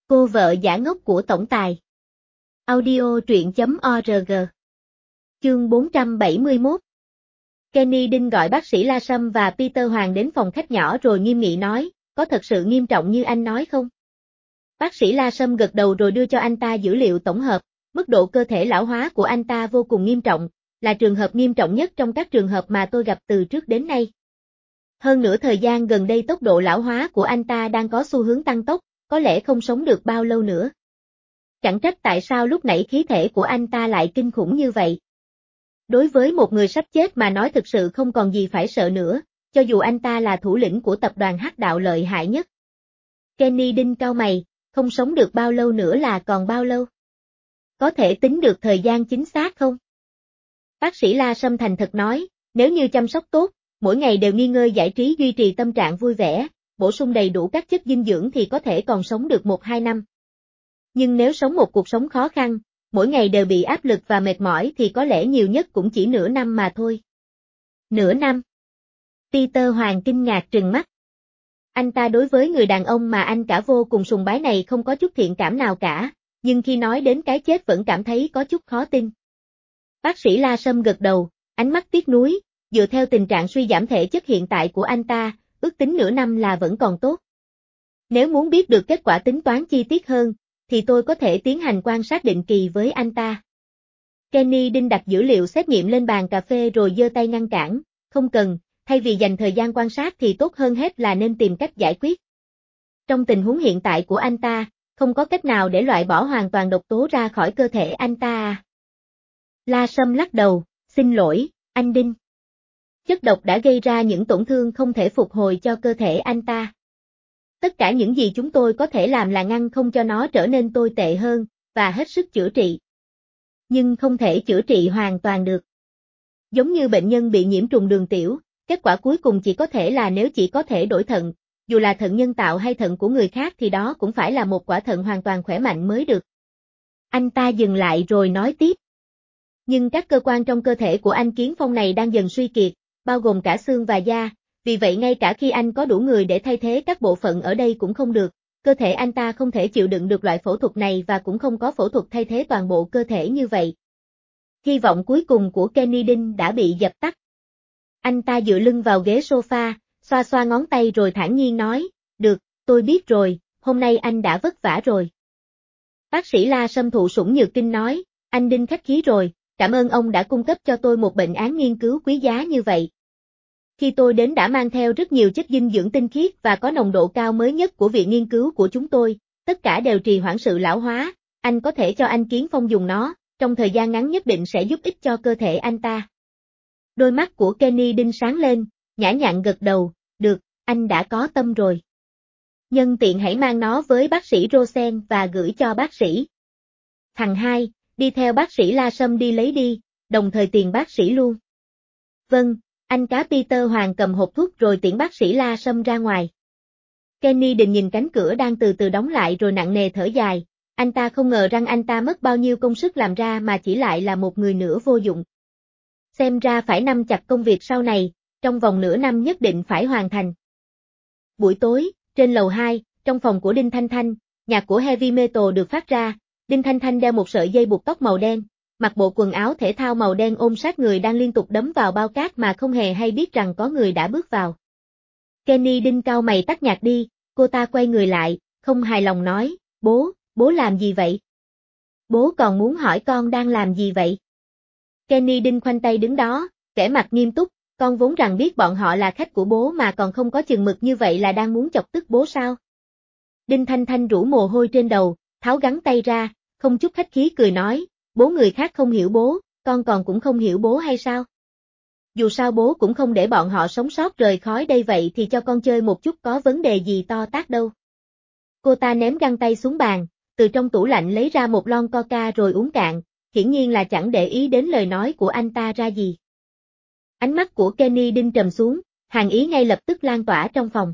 Cô vợ giả ngốc của tổng tài. Audio truyện.org. Chương 471. Kenny Đinh gọi bác sĩ La Sâm và Peter Hoàng đến phòng khách nhỏ rồi nghiêm nghị nói, có thật sự nghiêm trọng như anh nói không? Bác sĩ La Sâm gật đầu rồi đưa cho anh ta dữ liệu tổng hợp, mức độ cơ thể lão hóa của anh ta vô cùng nghiêm trọng, là trường hợp nghiêm trọng nhất trong các trường hợp mà tôi gặp từ trước đến nay. Hơn nữa thời gian gần đây tốc độ lão hóa của anh ta đang có xu hướng tăng tốc, có lẽ không sống được bao lâu nữa. Chẳng trách tại sao lúc nãy khí thể của anh ta lại kinh khủng như vậy. Đối với một người sắp chết mà nói thực sự không còn gì phải sợ nữa, cho dù anh ta là thủ lĩnh của tập đoàn Hắc Đạo lợi hại nhất. Kenny Đinh cau mày, không sống được bao lâu nữa là còn bao lâu? Có thể tính được thời gian chính xác không? Bác sĩ La Sâm thành thật nói, nếu như chăm sóc tốt, mỗi ngày đều nghỉ ngơi giải trí duy trì tâm trạng vui vẻ, bổ sung đầy đủ các chất dinh dưỡng thì có thể còn sống được 1-2 năm. Nhưng nếu sống một cuộc sống khó khăn, mỗi ngày đều bị áp lực và mệt mỏi thì có lẽ nhiều nhất cũng chỉ nửa năm mà thôi. Nửa năm? Peter Hoàng kinh ngạc trừng mắt. Anh ta đối với người đàn ông mà anh cả vô cùng sùng bái này không có chút thiện cảm nào cả, nhưng khi nói đến cái chết vẫn cảm thấy có chút khó tin. Bác sĩ La Sâm gật đầu, ánh mắt tiếc nuối, dựa theo tình trạng suy giảm thể chất hiện tại của anh ta, ước tính nửa năm là vẫn còn tốt. Nếu muốn biết được kết quả tính toán chi tiết hơn, thì tôi có thể tiến hành quan sát định kỳ với anh ta. Kenny Đinh đặt dữ liệu xét nghiệm lên bàn cà phê rồi giơ tay ngăn cản, không cần, thay vì dành thời gian quan sát thì tốt hơn hết là nên tìm cách giải quyết. Trong tình huống hiện tại của anh ta, không có cách nào để loại bỏ hoàn toàn độc tố ra khỏi cơ thể anh ta à? La Sâm lắc đầu, xin lỗi, anh Đinh. Chất độc đã gây ra những tổn thương không thể phục hồi cho cơ thể anh ta. Tất cả những gì chúng tôi có thể làm là ngăn không cho nó trở nên tồi tệ hơn, và hết sức chữa trị. Nhưng không thể chữa trị hoàn toàn được. Giống như bệnh nhân bị nhiễm trùng đường tiểu, kết quả cuối cùng chỉ có thể là nếu chỉ có thể đổi thận, dù là thận nhân tạo hay thận của người khác thì đó cũng phải là một quả thận hoàn toàn khỏe mạnh mới được. Anh ta dừng lại rồi nói tiếp. Nhưng các cơ quan trong cơ thể của anh Kiến Phong này đang dần suy kiệt, bao gồm cả xương và da, vì vậy ngay cả khi anh có đủ người để thay thế các bộ phận ở đây cũng không được, cơ thể anh ta không thể chịu đựng được loại phẫu thuật này và cũng không có phẫu thuật thay thế toàn bộ cơ thể như vậy. Hy vọng cuối cùng của Kenny Đinh đã bị dập tắt. Anh ta dựa lưng vào ghế sofa, xoa xoa ngón tay rồi thản nhiên nói, được, tôi biết rồi, hôm nay anh đã vất vả rồi. Bác sĩ La Sâm thụ sủng nhược kinh nói, anh Đinh khách khí rồi, cảm ơn ông đã cung cấp cho tôi một bệnh án nghiên cứu quý giá như vậy. Khi tôi đến đã mang theo rất nhiều chất dinh dưỡng tinh khiết và có nồng độ cao mới nhất của viện nghiên cứu của chúng tôi, tất cả đều trì hoãn sự lão hóa, anh có thể cho anh Kiến Phong dùng nó, trong thời gian ngắn nhất định sẽ giúp ích cho cơ thể anh ta. Đôi mắt của Kenny Đinh sáng lên, nhã nhặn gật đầu, được, anh đã có tâm rồi. Nhân tiện hãy mang nó với bác sĩ Rosen và gửi cho bác sĩ. Thằng hai, đi theo bác sĩ La Sâm đi lấy đi, đồng thời tiền bác sĩ luôn. Vâng, anh cá Peter Hoàng cầm hộp thuốc rồi tiễn bác sĩ La Sâm ra ngoài. Kenny Đình nhìn cánh cửa đang từ từ đóng lại rồi nặng nề thở dài, anh ta không ngờ rằng anh ta mất bao nhiêu công sức làm ra mà chỉ lại là một người nửa vô dụng. Xem ra phải nắm chặt công việc sau này, trong vòng nửa năm nhất định phải hoàn thành. Buổi tối, trên lầu 2, trong phòng của Đinh Thanh Thanh, nhạc của Heavy Metal được phát ra, Đinh Thanh Thanh đeo một sợi dây buộc tóc màu đen, mặc bộ quần áo thể thao màu đen ôm sát người đang liên tục đấm vào bao cát mà không hề hay biết rằng có người đã bước vào. Kenny Đinh cau mày tắt nhạc đi, cô ta quay người lại, không hài lòng nói, bố làm gì vậy? Bố còn muốn hỏi con đang làm gì vậy? Kenny Đinh khoanh tay đứng đó, vẻ mặt nghiêm túc, con vốn rằng biết bọn họ là khách của bố mà còn không có chừng mực như vậy là đang muốn chọc tức bố sao? Đinh Thanh Thanh rủ mồ hôi trên đầu, tháo gắn tay ra, không chút khách khí cười nói, bố người khác không hiểu bố, con còn cũng không hiểu bố hay sao? Dù sao bố cũng không để bọn họ sống sót rời khói đây vậy thì cho con chơi một chút có vấn đề gì to tát đâu. Cô ta ném găng tay xuống bàn, từ trong tủ lạnh lấy ra một lon coca rồi uống cạn, hiển nhiên là chẳng để ý đến lời nói của anh ta ra gì. Ánh mắt của Kenny Đinh trầm xuống, hàn ý ngay lập tức lan tỏa trong phòng.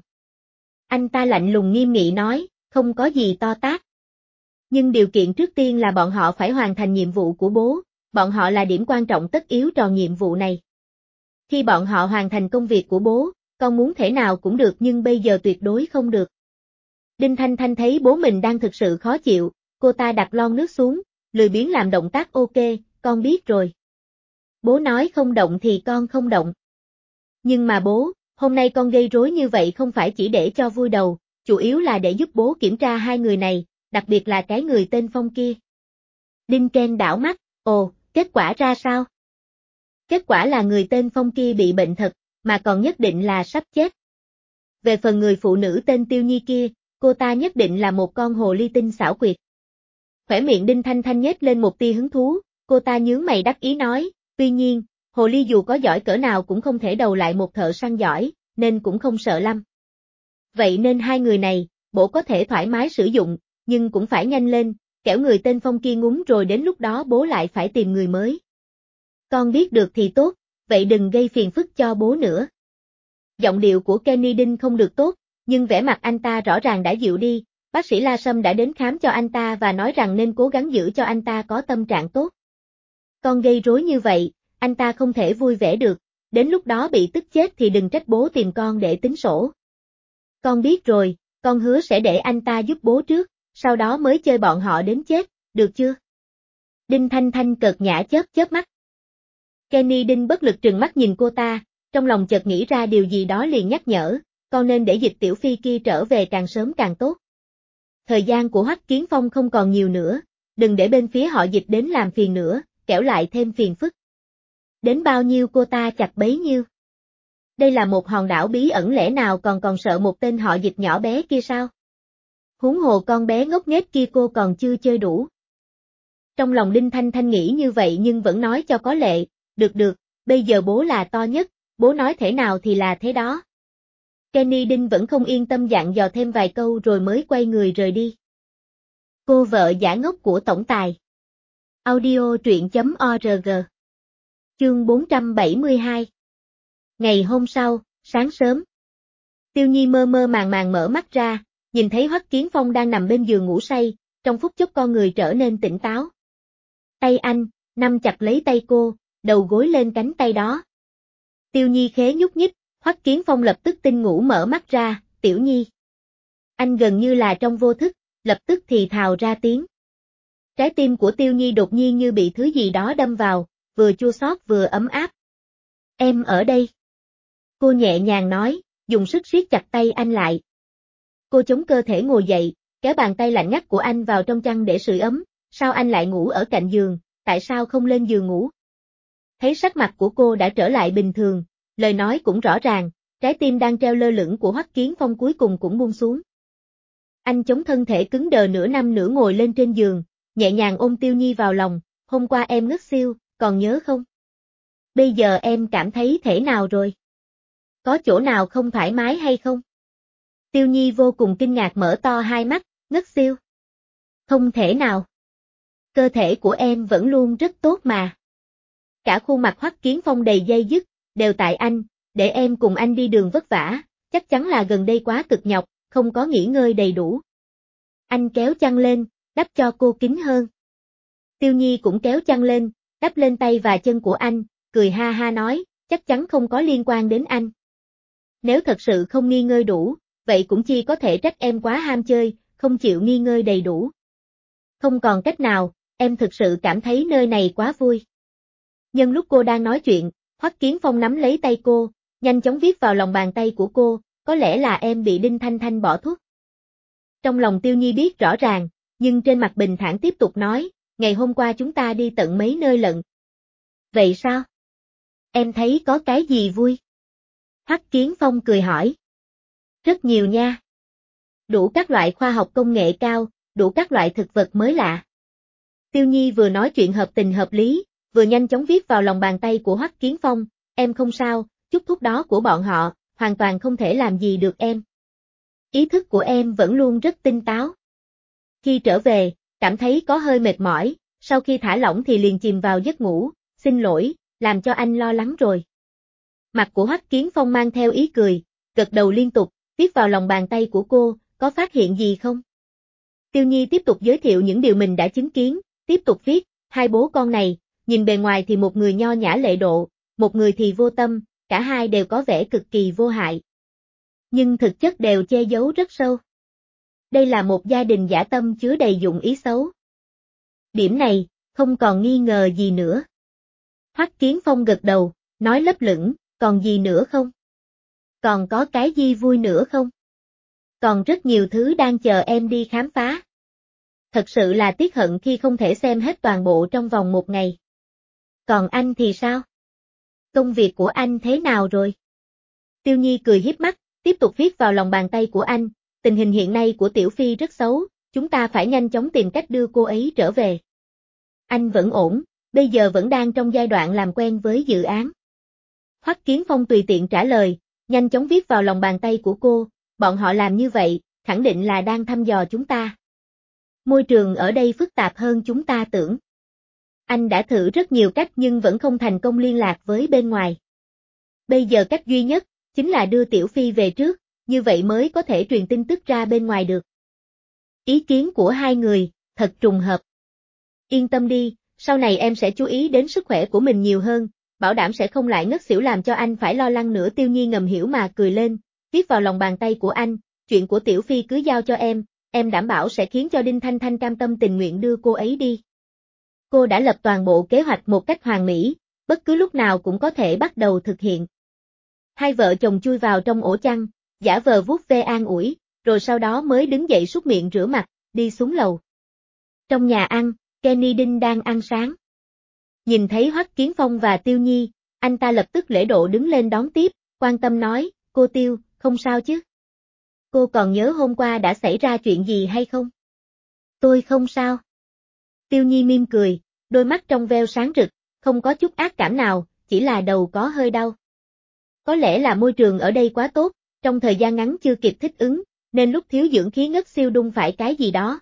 Anh ta lạnh lùng nghiêm nghị nói, không có gì to tát. Nhưng điều kiện trước tiên là bọn họ phải hoàn thành nhiệm vụ của bố, bọn họ là điểm quan trọng tất yếu tròn nhiệm vụ này. Khi bọn họ hoàn thành công việc của bố, con muốn thể nào cũng được nhưng bây giờ tuyệt đối không được. Đinh Thanh Thanh thấy bố mình đang thực sự khó chịu, cô ta đặt lon nước xuống, lười biếng làm động tác ok, con biết rồi. Bố nói không động thì con không động. Nhưng mà bố, hôm nay con gây rối như vậy không phải chỉ để cho vui đầu, chủ yếu là để giúp bố kiểm tra hai người này, đặc biệt là cái người tên Phong kia. Đinh Ken đảo mắt, ồ, kết quả ra sao? Kết quả là người tên Phong kia bị bệnh thật, mà còn nhất định là sắp chết. Về phần người phụ nữ tên Tiêu Nhi kia, cô ta nhất định là một con hồ ly tinh xảo quyệt. Khỏe miệng Đinh Thanh Thanh nhếch lên một tia hứng thú, cô ta nhướng mày đắc ý nói, tuy nhiên, hồ ly dù có giỏi cỡ nào cũng không thể đầu lại một thợ săn giỏi, nên cũng không sợ lắm. Vậy nên hai người này, bố có thể thoải mái sử dụng, nhưng cũng phải nhanh lên, kẻo người tên Phong kia ngúng rồi đến lúc đó bố lại phải tìm người mới. Con biết được thì tốt, vậy đừng gây phiền phức cho bố nữa. Giọng điệu của Kenny Đinh không được tốt, nhưng vẻ mặt anh ta rõ ràng đã dịu đi, bác sĩ La Sâm đã đến khám cho anh ta và nói rằng nên cố gắng giữ cho anh ta có tâm trạng tốt. Con gây rối như vậy, anh ta không thể vui vẻ được, đến lúc đó bị tức chết thì đừng trách bố tìm con để tính sổ. Con biết rồi, con hứa sẽ để anh ta giúp bố trước, sau đó mới chơi bọn họ đến chết, được chưa? Đinh Thanh Thanh cợt nhã chớp chớp mắt. Kenny Đinh bất lực trừng mắt nhìn cô ta, trong lòng chợt nghĩ ra điều gì đó liền nhắc nhở, con nên để Dịch Tiểu Phi kia trở về càng sớm càng tốt. Thời gian của Hoắc Kiến Phong không còn nhiều nữa, đừng để bên phía họ Dịch đến làm phiền nữa, kẻo lại thêm phiền phức. Đến bao nhiêu cô ta chặt bấy nhiêu. Đây là một hòn đảo bí ẩn lẽ nào còn sợ một tên họ Dịch nhỏ bé kia sao? Huống hồ con bé ngốc nghếch kia cô còn chưa chơi đủ. Trong lòng Đinh Thanh Thanh nghĩ như vậy nhưng vẫn nói cho có lệ, được, bây giờ bố là to nhất, bố nói thế nào thì là thế đó. Kenny Đinh vẫn không yên tâm dặn dò thêm vài câu rồi mới quay người rời đi. Cô vợ giả ngốc của tổng tài. Audio truyện.org. Chương 472. Ngày hôm sau, sáng sớm. Tiêu Nhi mơ mơ màng mở mắt ra, nhìn thấy Hoắc Kiến Phong đang nằm bên giường ngủ say, trong phút chốc con người trở nên tỉnh táo. Tay anh, nắm chặt lấy tay cô, đầu gối lên cánh tay đó. Tiêu Nhi khế nhúc nhích, Hoắc Kiến Phong lập tức tinh ngủ mở mắt ra, Tiểu Nhi. Anh gần như là trong vô thức, lập tức thì thào ra tiếng. Trái tim của Tiêu Nhi đột nhiên như bị thứ gì đó đâm vào, vừa chua xót vừa ấm áp. Em ở đây. Cô nhẹ nhàng nói, dùng sức siết chặt tay anh lại. Cô chống cơ thể ngồi dậy, kéo bàn tay lạnh ngắt của anh vào trong chăn để sưởi ấm, sao anh lại ngủ ở cạnh giường, tại sao không lên giường ngủ? Thấy sắc mặt của cô đã trở lại bình thường, lời nói cũng rõ ràng, trái tim đang treo lơ lửng của Hoắc Kiến Phong cuối cùng cũng buông xuống. Anh chống thân thể cứng đờ nửa nằm nửa ngồi lên trên giường, nhẹ nhàng ôm Tiêu Nhi vào lòng, hôm qua em ngất xiu, còn nhớ không? Bây giờ em cảm thấy thế nào rồi? Có chỗ nào không thoải mái hay không? Tiêu Nhi vô cùng kinh ngạc mở to hai mắt, ngất xiu. Không thể nào. Cơ thể của em vẫn luôn rất tốt mà. Cả khuôn mặt Hoắc Kiến Phong đầy dây dứt, đều tại anh, để em cùng anh đi đường vất vả, chắc chắn là gần đây quá cực nhọc, không có nghỉ ngơi đầy đủ. Anh kéo chăn lên, đắp cho cô kín hơn. Tiêu Nhi cũng kéo chăn lên, đắp lên tay và chân của anh, cười ha ha nói, chắc chắn không có liên quan đến anh. Nếu thật sự không nghỉ ngơi đủ, vậy cũng chỉ có thể trách em quá ham chơi, không chịu nghỉ ngơi đầy đủ. Không còn cách nào, em thực sự cảm thấy nơi này quá vui. Nhân lúc cô đang nói chuyện, Hoắc Kiến Phong nắm lấy tay cô, nhanh chóng viết vào lòng bàn tay của cô, có lẽ là em bị Đinh Thanh Thanh bỏ thuốc. Trong lòng Tiêu Nhi biết rõ ràng, nhưng trên mặt bình thản tiếp tục nói, ngày hôm qua chúng ta đi tận mấy nơi lận. Vậy sao? Em thấy có cái gì vui? Hoắc Kiến Phong cười hỏi. Rất nhiều nha. Đủ các loại khoa học công nghệ cao, đủ các loại thực vật mới lạ. Tiêu Nhi vừa nói chuyện hợp tình hợp lý, vừa nhanh chóng viết vào lòng bàn tay của Hoắc Kiến Phong, em không sao, chút thuốc đó của bọn họ, hoàn toàn không thể làm gì được em. Ý thức của em vẫn luôn rất tinh táo. Khi trở về, cảm thấy có hơi mệt mỏi, sau khi thả lỏng thì liền chìm vào giấc ngủ, xin lỗi, làm cho anh lo lắng rồi. Mặt của Hoắc Kiến Phong mang theo ý cười, gật đầu liên tục, viết vào lòng bàn tay của cô, có phát hiện gì không? Tiêu Nhi tiếp tục giới thiệu những điều mình đã chứng kiến, tiếp tục viết, hai bố con này, nhìn bề ngoài thì một người nho nhã lễ độ, một người thì vô tâm, cả hai đều có vẻ cực kỳ vô hại. Nhưng thực chất đều che giấu rất sâu. Đây là một gia đình dã tâm chứa đầy dụng ý xấu. Điểm này, không còn nghi ngờ gì nữa. Hoắc Kiến Phong gật đầu, nói lấp lửng, còn gì nữa không? Còn có cái gì vui nữa không? Còn rất nhiều thứ đang chờ em đi khám phá. Thật sự là tiếc hận khi không thể xem hết toàn bộ trong vòng một ngày. Còn anh thì sao? Công việc của anh thế nào rồi? Tiêu Nhi cười hiếp mắt, tiếp tục viết vào lòng bàn tay của anh, tình hình hiện nay của Tiểu Phi rất xấu, chúng ta phải nhanh chóng tìm cách đưa cô ấy trở về. Anh vẫn ổn, bây giờ vẫn đang trong giai đoạn làm quen với dự án. Hoắc Kiến Phong tùy tiện trả lời, nhanh chóng viết vào lòng bàn tay của cô, bọn họ làm như vậy, khẳng định là đang thăm dò chúng ta. Môi trường ở đây phức tạp hơn chúng ta tưởng. Anh đã thử rất nhiều cách nhưng vẫn không thành công liên lạc với bên ngoài. Bây giờ cách duy nhất, chính là đưa Tiểu Phi về trước, như vậy mới có thể truyền tin tức ra bên ngoài được. Ý kiến của hai người, thật trùng hợp. Yên tâm đi, sau này em sẽ chú ý đến sức khỏe của mình nhiều hơn, bảo đảm sẽ không lại ngất xỉu làm cho anh phải lo lắng nữa. Tiêu Nhi ngầm hiểu mà cười lên, viết vào lòng bàn tay của anh, chuyện của Tiểu Phi cứ giao cho em đảm bảo sẽ khiến cho Đinh Thanh Thanh cam tâm tình nguyện đưa cô ấy đi. Cô đã lập toàn bộ kế hoạch một cách hoàn mỹ, bất cứ lúc nào cũng có thể bắt đầu thực hiện. Hai vợ chồng chui vào trong ổ chăn, giả vờ vuốt ve an ủi, rồi sau đó mới đứng dậy súc miệng rửa mặt, đi xuống lầu. Trong nhà ăn, Kenny Đinh đang ăn sáng. Nhìn thấy Hoắc Kiến Phong và Tiêu Nhi, anh ta lập tức lễ độ đứng lên đón tiếp, quan tâm nói, cô Tiêu, không sao chứ? Cô còn nhớ hôm qua đã xảy ra chuyện gì hay không? Tôi không sao. Tiêu Nhi mỉm cười, đôi mắt trong veo sáng rực, không có chút ác cảm nào, chỉ là đầu có hơi đau. Có lẽ là môi trường ở đây quá tốt, trong thời gian ngắn chưa kịp thích ứng, nên lúc thiếu dưỡng khí ngất siêu đung phải cái gì đó.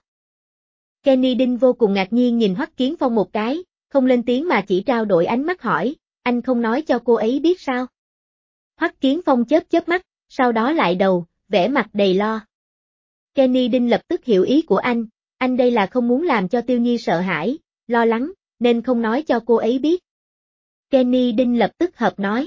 Kenny Đinh vô cùng ngạc nhiên nhìn Hoắc Kiến Phong một cái, không lên tiếng mà chỉ trao đổi ánh mắt hỏi, anh không nói cho cô ấy biết sao? Hoắc Kiến Phong chớp chớp mắt, sau đó lại đầu, vẻ mặt đầy lo. Kenny Đinh lập tức hiểu ý của anh đây là không muốn làm cho Tiêu Nhi sợ hãi, lo lắng, nên không nói cho cô ấy biết. Kenny Đinh lập tức hợp nói.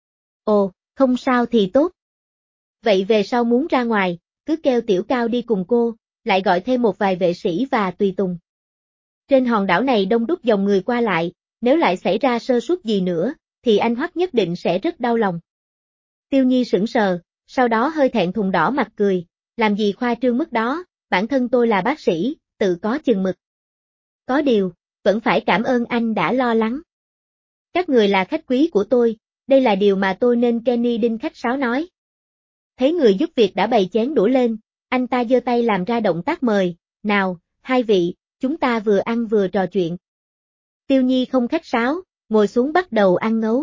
Ồ, không sao thì tốt. Vậy về sau muốn ra ngoài, cứ kêu Tiểu Cao đi cùng cô, lại gọi thêm một vài vệ sĩ và tùy tùng. Trên hòn đảo này đông đúc dòng người qua lại, nếu lại xảy ra sơ suất gì nữa, thì anh Hoắc nhất định sẽ rất đau lòng. Tiêu Nhi sững sờ, sau đó hơi thẹn thùng đỏ mặt cười, làm gì khoa trương mức đó, bản thân tôi là bác sĩ, tự có chừng mực. Có điều, vẫn phải cảm ơn anh đã lo lắng. Các người là khách quý của tôi, đây là điều mà tôi nên. Kenny Đinh khách sáo nói. Thấy người giúp việc đã bày chén đũa lên, anh ta giơ tay làm ra động tác mời, nào, hai vị, chúng ta vừa ăn vừa trò chuyện. Tiêu Nhi không khách sáo, ngồi xuống bắt đầu ăn ngấu.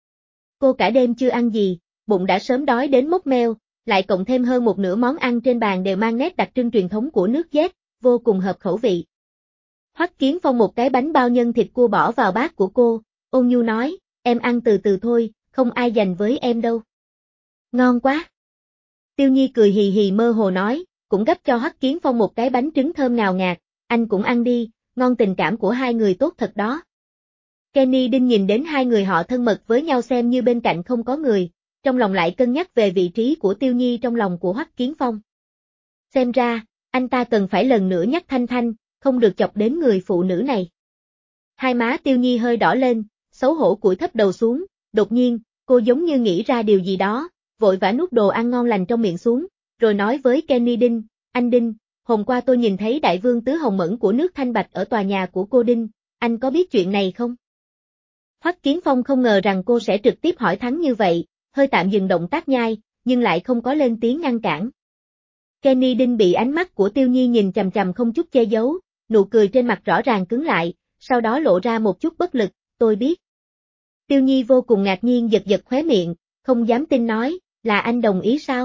Cô cả đêm chưa ăn gì, bụng đã sớm đói đến mốc meo, lại cộng thêm hơn một nửa món ăn trên bàn đều mang nét đặc trưng truyền thống của nước Z, vô cùng hợp khẩu vị. Hoắc Kiến Phong một cái bánh bao nhân thịt cua bỏ vào bát của cô, ôn nhu nói, em ăn từ từ thôi, không ai giành với em đâu. Ngon quá. Tiêu Nhi cười hì hì mơ hồ nói, cũng gấp cho Hoắc Kiến Phong một cái bánh trứng thơm ngào ngạt, anh cũng ăn đi, ngon, tình cảm của hai người tốt thật đó. Kenny Đinh nhìn đến hai người họ thân mật với nhau xem như bên cạnh không có người, trong lòng lại cân nhắc về vị trí của Tiêu Nhi trong lòng của Hoắc Kiến Phong. Xem ra, anh ta cần phải lần nữa nhắc Thanh Thanh, không được chọc đến người phụ nữ này. Hai má Tiêu Nhi hơi đỏ lên, xấu hổ cúi thấp đầu xuống, đột nhiên, cô giống như nghĩ ra điều gì đó, vội vã nuốt đồ ăn ngon lành trong miệng xuống, rồi nói với Kenny Đinh, anh Đinh, hôm qua tôi nhìn thấy đại vương tứ hồng mẫn của nước Thanh Bạch ở tòa nhà của cô Đinh, anh có biết chuyện này không? Hoắc Kiến Phong không ngờ rằng cô sẽ trực tiếp hỏi thẳng như vậy, hơi tạm dừng động tác nhai, nhưng lại không có lên tiếng ngăn cản. Kenny Đinh bị ánh mắt của Tiêu Nhi nhìn chằm chằm không chút che giấu, nụ cười trên mặt rõ ràng cứng lại, sau đó lộ ra một chút bất lực, tôi biết. Tiêu Nhi vô cùng ngạc nhiên giật giật khóe miệng, không dám tin nói, là anh đồng ý sao?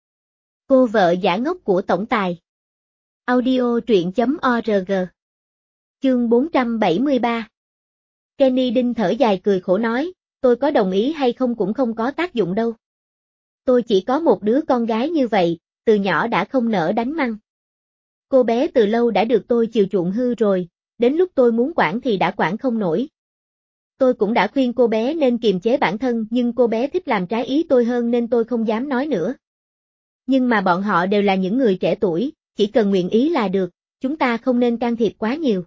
Cô vợ giả ngốc của tổng tài. Audio truyện.org. Chương 473. Kenny Đinh thở dài cười khổ nói, tôi có đồng ý hay không cũng không có tác dụng đâu. Tôi chỉ có một đứa con gái như vậy, từ nhỏ đã không nỡ đánh măng. Cô bé từ lâu đã được tôi chiều chuộng hư rồi, đến lúc tôi muốn quản thì đã quản không nổi. Tôi cũng đã khuyên cô bé nên kiềm chế bản thân nhưng cô bé thích làm trái ý tôi hơn nên tôi không dám nói nữa. Nhưng mà bọn họ đều là những người trẻ tuổi, chỉ cần nguyện ý là được, chúng ta không nên can thiệp quá nhiều.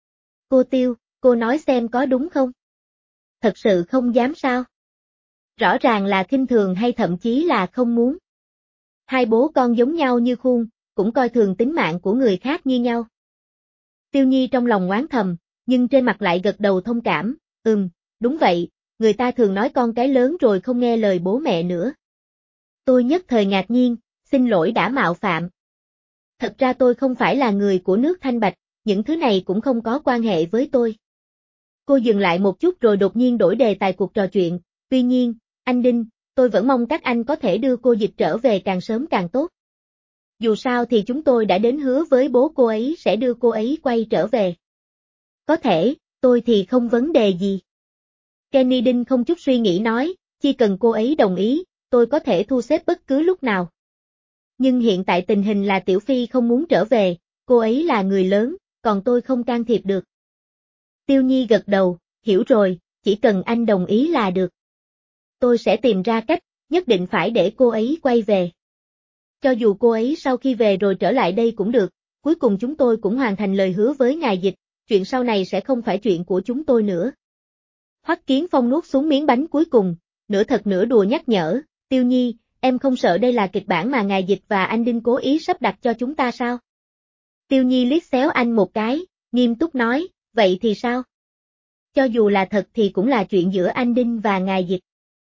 Cô Tiêu, cô nói xem có đúng không? Thật sự không dám sao? Rõ ràng là khinh thường hay thậm chí là không muốn. Hai bố con giống nhau như khuôn, cũng coi thường tính mạng của người khác như nhau. Tiêu Nhi trong lòng oán thầm, nhưng trên mặt lại gật đầu thông cảm, đúng vậy, người ta thường nói con cái lớn rồi không nghe lời bố mẹ nữa. Tôi nhất thời ngạc nhiên, xin lỗi đã mạo phạm. Thật ra tôi không phải là người của nước Thanh Bạch, những thứ này cũng không có quan hệ với tôi. Cô dừng lại một chút rồi đột nhiên đổi đề tài cuộc trò chuyện, tuy nhiên, anh Đinh, tôi vẫn mong các anh có thể đưa cô Dịch trở về càng sớm càng tốt. Dù sao thì chúng tôi đã đến hứa với bố cô ấy sẽ đưa cô ấy quay trở về. Có thể, tôi thì không vấn đề gì. Kenny Đinh không chút suy nghĩ nói, chỉ cần cô ấy đồng ý, tôi có thể thu xếp bất cứ lúc nào. Nhưng hiện tại tình hình là Tiểu Phi không muốn trở về, cô ấy là người lớn, còn tôi không can thiệp được. Tiêu Nhi gật đầu, hiểu rồi, chỉ cần anh đồng ý là được. Tôi sẽ tìm ra cách, nhất định phải để cô ấy quay về. Cho dù cô ấy sau khi về rồi trở lại đây cũng được, cuối cùng chúng tôi cũng hoàn thành lời hứa với ngài Dịch, chuyện sau này sẽ không phải chuyện của chúng tôi nữa. Hoắc Kiến Phong nuốt xuống miếng bánh cuối cùng, nửa thật nửa đùa nhắc nhở, Tiêu Nhi, em không sợ đây là kịch bản mà ngài Dịch và anh Đinh cố ý sắp đặt cho chúng ta sao? Tiêu Nhi liếc xéo anh một cái, nghiêm túc nói, vậy thì sao? Cho dù là thật thì cũng là chuyện giữa anh Đinh và ngài Dịch.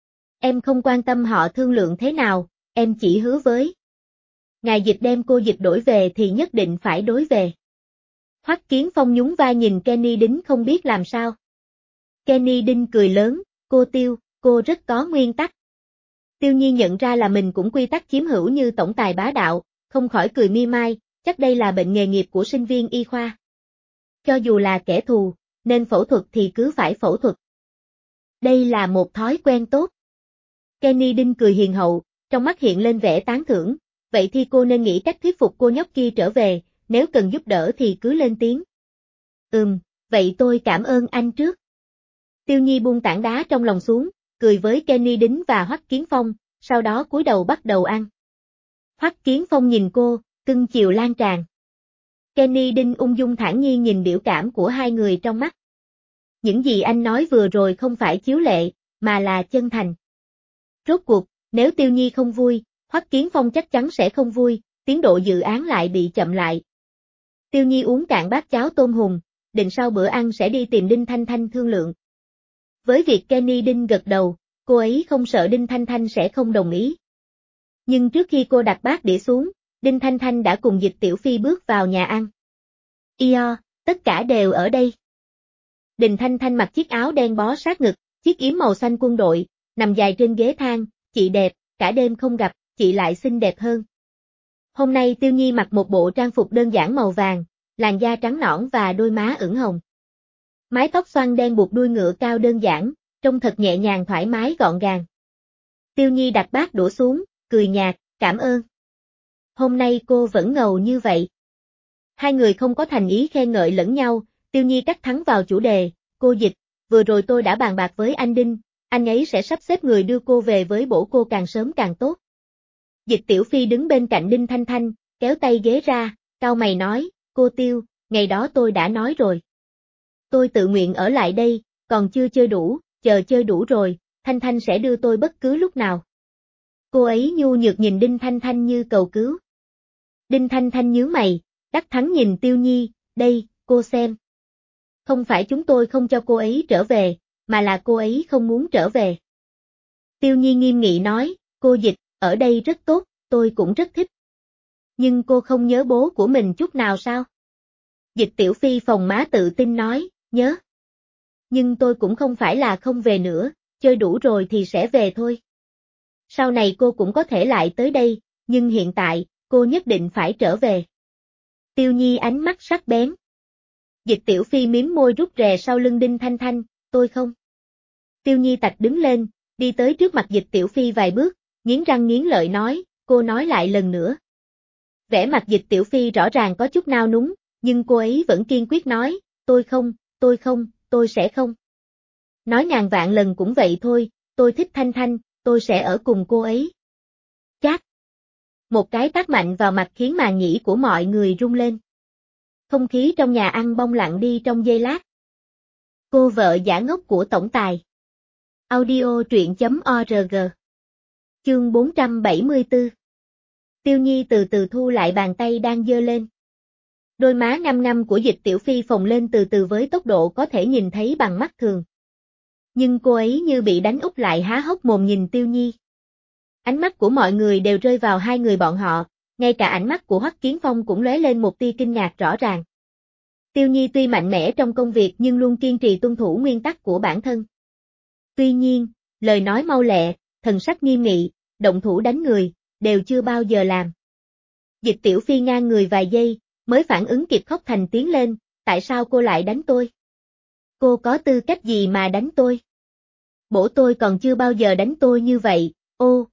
Em không quan tâm họ thương lượng thế nào, em chỉ hứa với. Ngài Dịch đem cô Dịch đổi về thì nhất định phải đối về. Hoắc Kiến Phong nhún vai nhìn Kenny Đinh không biết làm sao. Kenny Đinh cười lớn, cô Tiêu, cô rất có nguyên tắc. Tiêu Nhi nhận ra là mình cũng quy tắc chiếm hữu như tổng tài bá đạo, không khỏi cười mi mai, chắc đây là bệnh nghề nghiệp của sinh viên y khoa. Cho dù là kẻ thù, nên phẫu thuật thì cứ phải phẫu thuật. Đây là một thói quen tốt. Kenny Đinh cười hiền hậu, trong mắt hiện lên vẻ tán thưởng, vậy thì cô nên nghĩ cách thuyết phục cô nhóc kia trở về, nếu cần giúp đỡ thì cứ lên tiếng. Vậy tôi cảm ơn anh trước. Tiêu Nhi buông tảng đá trong lòng xuống, cười với Kenny Đính và Hoắc Kiến Phong, sau đó cúi đầu bắt đầu ăn. Hoắc Kiến Phong nhìn cô, cưng chiều lan tràn. Kenny Đinh ung dung thản nhiên nhìn biểu cảm của hai người trong mắt. Những gì anh nói vừa rồi không phải chiếu lệ, mà là chân thành. Rốt cuộc, nếu Tiêu Nhi không vui, Hoắc Kiến Phong chắc chắn sẽ không vui, tiến độ dự án lại bị chậm lại. Tiêu Nhi uống cạn bát cháo tôm hùm, định sau bữa ăn sẽ đi tìm Đinh Thanh Thanh thương lượng. Với việc Kenny Đinh gật đầu, cô ấy không sợ Đinh Thanh Thanh sẽ không đồng ý. Nhưng trước khi cô đặt bát đĩa xuống, Đinh Thanh Thanh đã cùng Dịch Tiểu Phi bước vào nhà ăn. Tất cả đều ở đây. Đinh Thanh Thanh mặc chiếc áo đen bó sát ngực, chiếc yếm màu xanh quân đội, nằm dài trên ghế than, chị đẹp, cả đêm không gặp, chị lại xinh đẹp hơn. Hôm nay Tiêu Nhi mặc một bộ trang phục đơn giản màu vàng, làn da trắng nõn và đôi má ửng hồng. Mái tóc xoăn đen buộc đuôi ngựa cao đơn giản, trông thật nhẹ nhàng thoải mái gọn gàng. Tiêu Nhi đặt bát đũa xuống, cười nhạt, cảm ơn. Hôm nay cô vẫn ngầu như vậy. Hai người không có thành ý khen ngợi lẫn nhau, Tiêu Nhi cắt thắng vào chủ đề, cô Dịch, vừa rồi tôi đã bàn bạc với anh Đinh, anh ấy sẽ sắp xếp người đưa cô về với bổ cô càng sớm càng tốt. Dịch Tiểu Phi đứng bên cạnh Đinh Thanh Thanh, kéo tay ghế ra, cau mày nói, cô Tiêu, ngày đó tôi đã nói rồi. Tôi tự nguyện ở lại đây, còn chưa chơi đủ, chờ chơi đủ rồi, Thanh Thanh sẽ đưa tôi bất cứ lúc nào. Cô ấy nhu nhược nhìn Đinh Thanh Thanh như cầu cứu. Đinh Thanh Thanh nhướng mày, đắc thắng nhìn Tiêu Nhi, đây, cô xem. Không phải chúng tôi không cho cô ấy trở về, mà là cô ấy không muốn trở về. Tiêu Nhi nghiêm nghị nói, cô Dịch, ở đây rất tốt, tôi cũng rất thích. Nhưng cô không nhớ bố của mình chút nào sao? Dịch Tiểu Phi phồng má tự tin nói, nhớ. Nhưng tôi cũng không phải là không về nữa, chơi đủ rồi thì sẽ về thôi. Sau này cô cũng có thể lại tới đây, nhưng hiện tại, cô nhất định phải trở về. Tiêu Nhi ánh mắt sắc bén. Dịch Tiểu Phi miếm môi rút rè sau lưng Đinh Thanh Thanh, tôi không. Tiêu Nhi tạch đứng lên, đi tới trước mặt Dịch Tiểu Phi vài bước, nghiến răng nghiến lợi nói, cô nói lại lần nữa. Vẻ mặt Dịch Tiểu Phi rõ ràng có chút nao núng, nhưng cô ấy vẫn kiên quyết nói, tôi không, tôi sẽ không. Nói ngàn vạn lần cũng vậy thôi, tôi thích Thanh Thanh, tôi sẽ ở cùng cô ấy. Chát. Một cái tát mạnh vào mặt khiến màn nhĩ của mọi người rung lên. Không khí trong nhà ăn bông lặng đi trong giây lát. Cô vợ giả ngốc của tổng tài. Audio truyện.org. Chương 474. Tiêu Nhi từ từ thu lại bàn tay đang giơ lên. Đôi má ngăm của Dịch Tiểu Phi phồng lên từ từ với tốc độ có thể nhìn thấy bằng mắt thường. Nhưng cô ấy như bị đánh úp lại há hốc mồm nhìn Tiêu Nhi. Ánh mắt của mọi người đều rơi vào hai người bọn họ, ngay cả ánh mắt của Hoắc Kiến Phong cũng lóe lên một tia kinh ngạc rõ ràng. Tiêu Nhi tuy mạnh mẽ trong công việc nhưng luôn kiên trì tuân thủ nguyên tắc của bản thân. Tuy nhiên, lời nói mau lẹ, thần sắc nghiêm nghị, động thủ đánh người, đều chưa bao giờ làm. Dịch Tiểu Phi ngang người vài giây, mới phản ứng kịp khóc thành tiếng lên, tại sao cô lại đánh tôi? Cô có tư cách gì mà đánh tôi? Bố tôi còn chưa bao giờ đánh tôi như vậy, ô.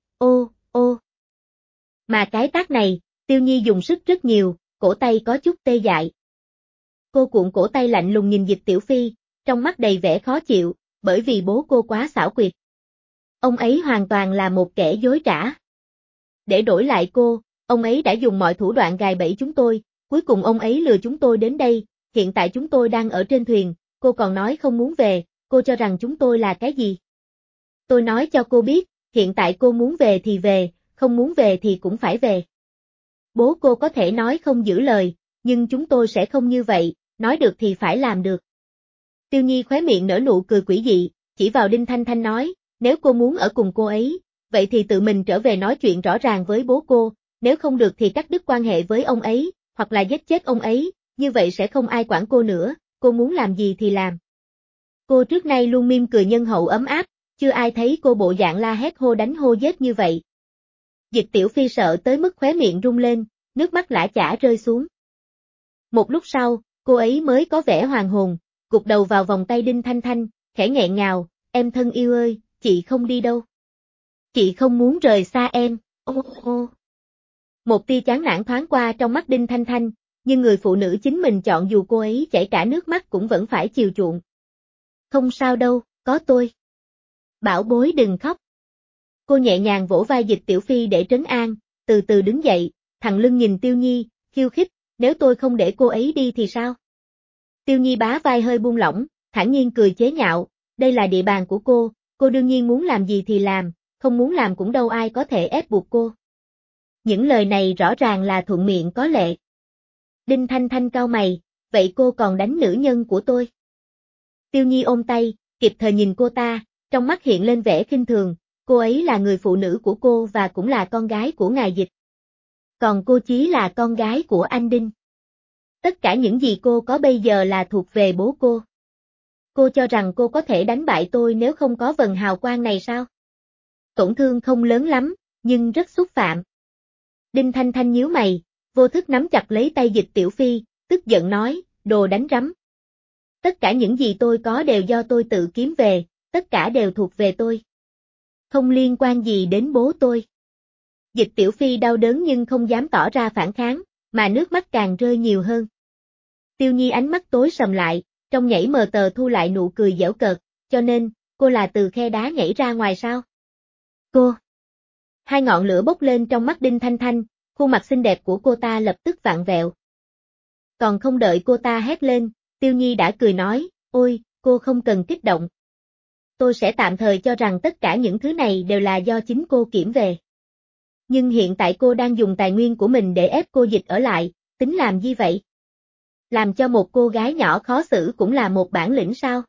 Mà cái tát này, Tiêu Nhi dùng sức rất nhiều, cổ tay có chút tê dại. Cô cuộn cổ tay lạnh lùng nhìn Dịch Tiểu Phi, trong mắt đầy vẻ khó chịu, bởi vì bố cô quá xảo quyệt. Ông ấy hoàn toàn là một kẻ dối trá. Để đổi lại cô, ông ấy đã dùng mọi thủ đoạn gài bẫy chúng tôi, cuối cùng ông ấy lừa chúng tôi đến đây, hiện tại chúng tôi đang ở trên thuyền, cô còn nói không muốn về, cô cho rằng chúng tôi là cái gì? Tôi nói cho cô biết, hiện tại cô muốn về thì về, không muốn về thì cũng phải về. Bố cô có thể nói không giữ lời, nhưng chúng tôi sẽ không như vậy, nói được thì phải làm được. Tiêu Nhi khóe miệng nở nụ cười quỷ dị, chỉ vào Đinh Thanh Thanh nói, nếu cô muốn ở cùng cô ấy, vậy thì tự mình trở về nói chuyện rõ ràng với bố cô, nếu không được thì cắt đứt quan hệ với ông ấy, hoặc là giết chết ông ấy, như vậy sẽ không ai quản cô nữa, cô muốn làm gì thì làm. Cô trước nay luôn mỉm cười nhân hậu ấm áp, chưa ai thấy cô bộ dạng la hét hô đánh hô giết như vậy. Dịch Tiểu Phi sợ tới mức khóe miệng rung lên, nước mắt lã chã rơi xuống. Một lúc sau, cô ấy mới có vẻ hoàn hồn, gục đầu vào vòng tay Đinh Thanh Thanh, khẽ nghẹn ngào, em thân yêu ơi, chị không đi đâu. Chị không muốn rời xa em, ô. Một tia chán nản thoáng qua trong mắt Đinh Thanh Thanh, nhưng người phụ nữ chính mình chọn dù cô ấy chảy cả nước mắt cũng vẫn phải chiều chuộng. Không sao đâu, có tôi. Bảo bối đừng khóc. Cô nhẹ nhàng vỗ vai Dịch Tiểu Phi để trấn an, từ từ đứng dậy, thẳng lưng nhìn Tiêu Nhi, khiêu khích, nếu tôi không để cô ấy đi thì sao? Tiêu Nhi bá vai hơi buông lỏng, thản nhiên cười chế nhạo, đây là địa bàn của cô đương nhiên muốn làm gì thì làm, không muốn làm cũng đâu ai có thể ép buộc cô. Những lời này rõ ràng là thuận miệng có lệ. Đinh Thanh Thanh cau mày, vậy cô còn đánh nữ nhân của tôi? Tiêu Nhi ôm tay, kịp thời nhìn cô ta, trong mắt hiện lên vẻ khinh thường, cô ấy là người phụ nữ của cô và cũng là con gái của ngài Dịch. Còn cô Chí là con gái của anh Đinh. Tất cả những gì cô có bây giờ là thuộc về bố cô. Cô cho rằng cô có thể đánh bại tôi nếu không có vầng hào quang này sao? Tổn thương không lớn lắm, nhưng rất xúc phạm. Đinh Thanh Thanh nhíu mày, vô thức nắm chặt lấy tay Dịch Tiểu Phi, tức giận nói, đồ đánh rắm. Tất cả những gì tôi có đều do tôi tự kiếm về, tất cả đều thuộc về tôi. Không liên quan gì đến bố tôi. Dịch Tiểu Phi đau đớn nhưng không dám tỏ ra phản kháng, mà nước mắt càng rơi nhiều hơn. Tiêu Nhi ánh mắt tối sầm lại, trong nhảy mờ tờ thu lại nụ cười giễu cợt, cho nên, cô là từ khe đá nhảy ra ngoài sao? Cô! Hai ngọn lửa bốc lên trong mắt Đinh Thanh Thanh, khuôn mặt xinh đẹp của cô ta lập tức vặn vẹo. Còn không đợi cô ta hét lên, Tiêu Nhi đã cười nói, ôi, cô không cần kích động. Tôi sẽ tạm thời cho rằng tất cả những thứ này đều là do chính cô kiểm về. Nhưng hiện tại cô đang dùng tài nguyên của mình để ép cô Dịch ở lại, tính làm gì vậy? Làm cho một cô gái nhỏ khó xử cũng là một bản lĩnh sao?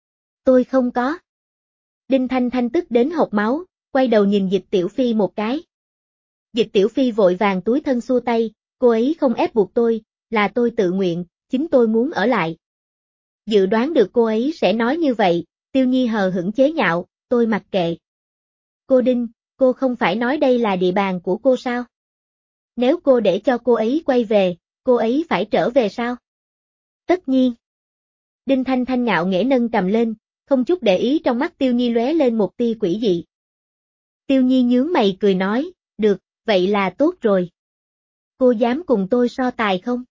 Tôi không có. Đinh Thanh Thanh tức đến hộc máu, quay đầu nhìn Dịch Tiểu Phi một cái. Dịch Tiểu Phi vội vàng túi thân xua tay, cô ấy không ép buộc tôi, là tôi tự nguyện, chính tôi muốn ở lại. Dự đoán được cô ấy sẽ nói như vậy, Tiêu Nhi hờ hững chế nhạo, tôi mặc kệ. Cô Đinh, cô không phải nói đây là địa bàn của cô sao? Nếu cô để cho cô ấy quay về, cô ấy phải trở về sao? Tất nhiên. Đinh Thanh Thanh ngạo nghễ nâng cầm lên, không chút để ý trong mắt Tiêu Nhi lóe lên một tia quỷ dị. Tiêu Nhi nhướng mày cười nói, được, vậy là tốt rồi. Cô dám cùng tôi so tài không?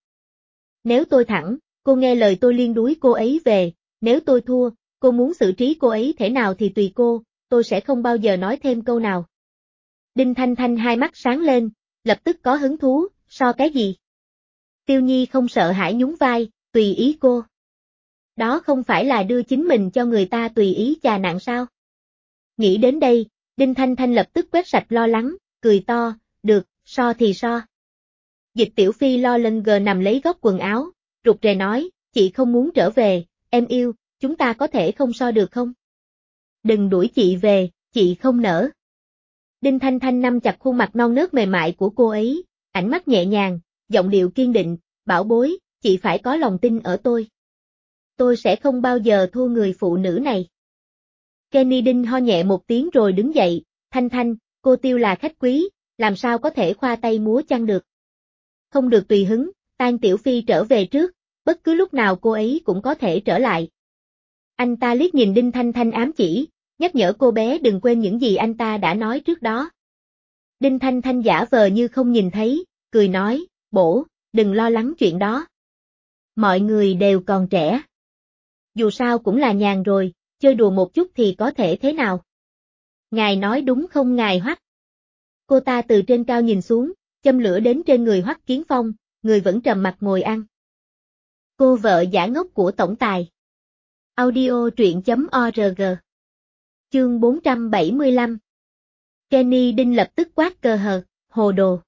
Nếu tôi thắng, cô nghe lời tôi liên đuối cô ấy về, nếu tôi thua, cô muốn xử trí cô ấy thế nào thì tùy cô, tôi sẽ không bao giờ nói thêm câu nào. Đinh Thanh Thanh hai mắt sáng lên, lập tức có hứng thú, so cái gì? Tiêu Nhi không sợ hãi nhún vai, tùy ý cô. Đó không phải là đưa chính mình cho người ta tùy ý chà nặng sao? Nghĩ đến đây, Đinh Thanh Thanh lập tức quét sạch lo lắng, cười to, được, so thì so. Dịch Tiểu Phi lo lân gờ nằm lấy góc quần áo, rụt rè nói, chị không muốn trở về, em yêu, chúng ta có thể không so được không? Đừng đuổi chị về, chị không nỡ. Đinh Thanh Thanh nắm chặt khuôn mặt non nớt mềm mại của cô ấy, ánh mắt nhẹ nhàng, giọng điệu kiên định, bảo bối, chị phải có lòng tin ở tôi. Tôi sẽ không bao giờ thua người phụ nữ này. Kenny Đinh ho nhẹ một tiếng rồi đứng dậy, Thanh Thanh, cô Tiêu là khách quý, làm sao có thể khoa tay múa chân được. Không được tùy hứng, Tang Tiểu Phi trở về trước, bất cứ lúc nào cô ấy cũng có thể trở lại. Anh ta liếc nhìn Đinh Thanh Thanh ám chỉ, nhắc nhở cô bé đừng quên những gì anh ta đã nói trước đó. Đinh Thanh Thanh giả vờ như không nhìn thấy, cười nói, bổ, đừng lo lắng chuyện đó. Mọi người đều còn trẻ. Dù sao cũng là nhàn rồi, chơi đùa một chút thì có thể thế nào. Ngài nói đúng không ngài Hoắc? Cô ta từ trên cao nhìn xuống, châm lửa đến trên người Hoắc Kiến Phong, người vẫn trầm mặt ngồi ăn. Cô vợ giả ngốc của tổng tài. Audio truyện.org. Chương 475. Kenny Đinh lập tức quát cờ hờ, hồ đồ.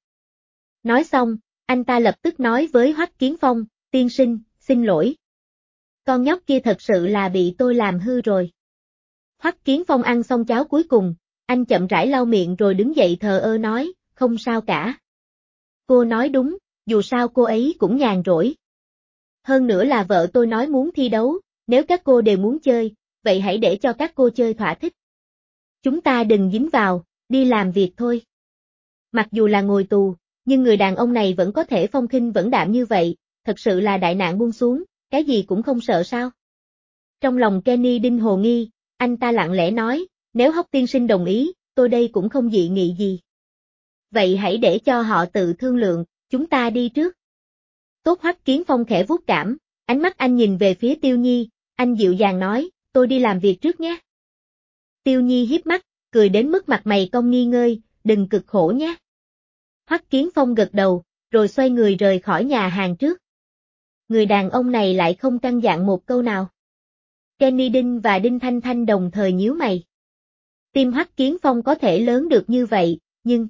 Nói xong, anh ta lập tức nói với Hoắc Kiến Phong, tiên sinh, xin lỗi. Con nhóc kia thật sự là bị tôi làm hư rồi. Hoắc Kiến Phong ăn xong cháo cuối cùng, anh chậm rãi lau miệng rồi đứng dậy thờ ơ nói, không sao cả. Cô nói đúng, dù sao cô ấy cũng nhàn rỗi. Hơn nữa là vợ tôi nói muốn thi đấu, nếu các cô đều muốn chơi, vậy hãy để cho các cô chơi thỏa thích. Chúng ta đừng dính vào, đi làm việc thôi. Mặc dù là ngồi tù, nhưng người đàn ông này vẫn có thể phong khinh vẩn đạm như vậy, thật sự là đại nạn buông xuống, cái gì cũng không sợ sao. Trong lòng Kenny Đinh hồ nghi, anh ta lặng lẽ nói, nếu Hoắc tiên sinh đồng ý, tôi đây cũng không dị nghị gì. Vậy hãy để cho họ tự thương lượng, chúng ta đi trước. Tốt. Hoắc Kiến Phong khẽ vuốt cảm, ánh mắt anh nhìn về phía Tiêu Nhi, anh dịu dàng nói, tôi đi làm việc trước nhé. Tiêu Nhi hiếp mắt, cười đến mức mặt mày cong nghi ngơi, đừng cực khổ nhé. Hoắc Kiến Phong gật đầu, rồi xoay người rời khỏi nhà hàng trước. Người đàn ông này lại không căn dặn một câu nào. Kenny Đinh và Đinh Thanh Thanh đồng thời nhíu mày. Tim Hoắc Kiến Phong có thể lớn được như vậy, nhưng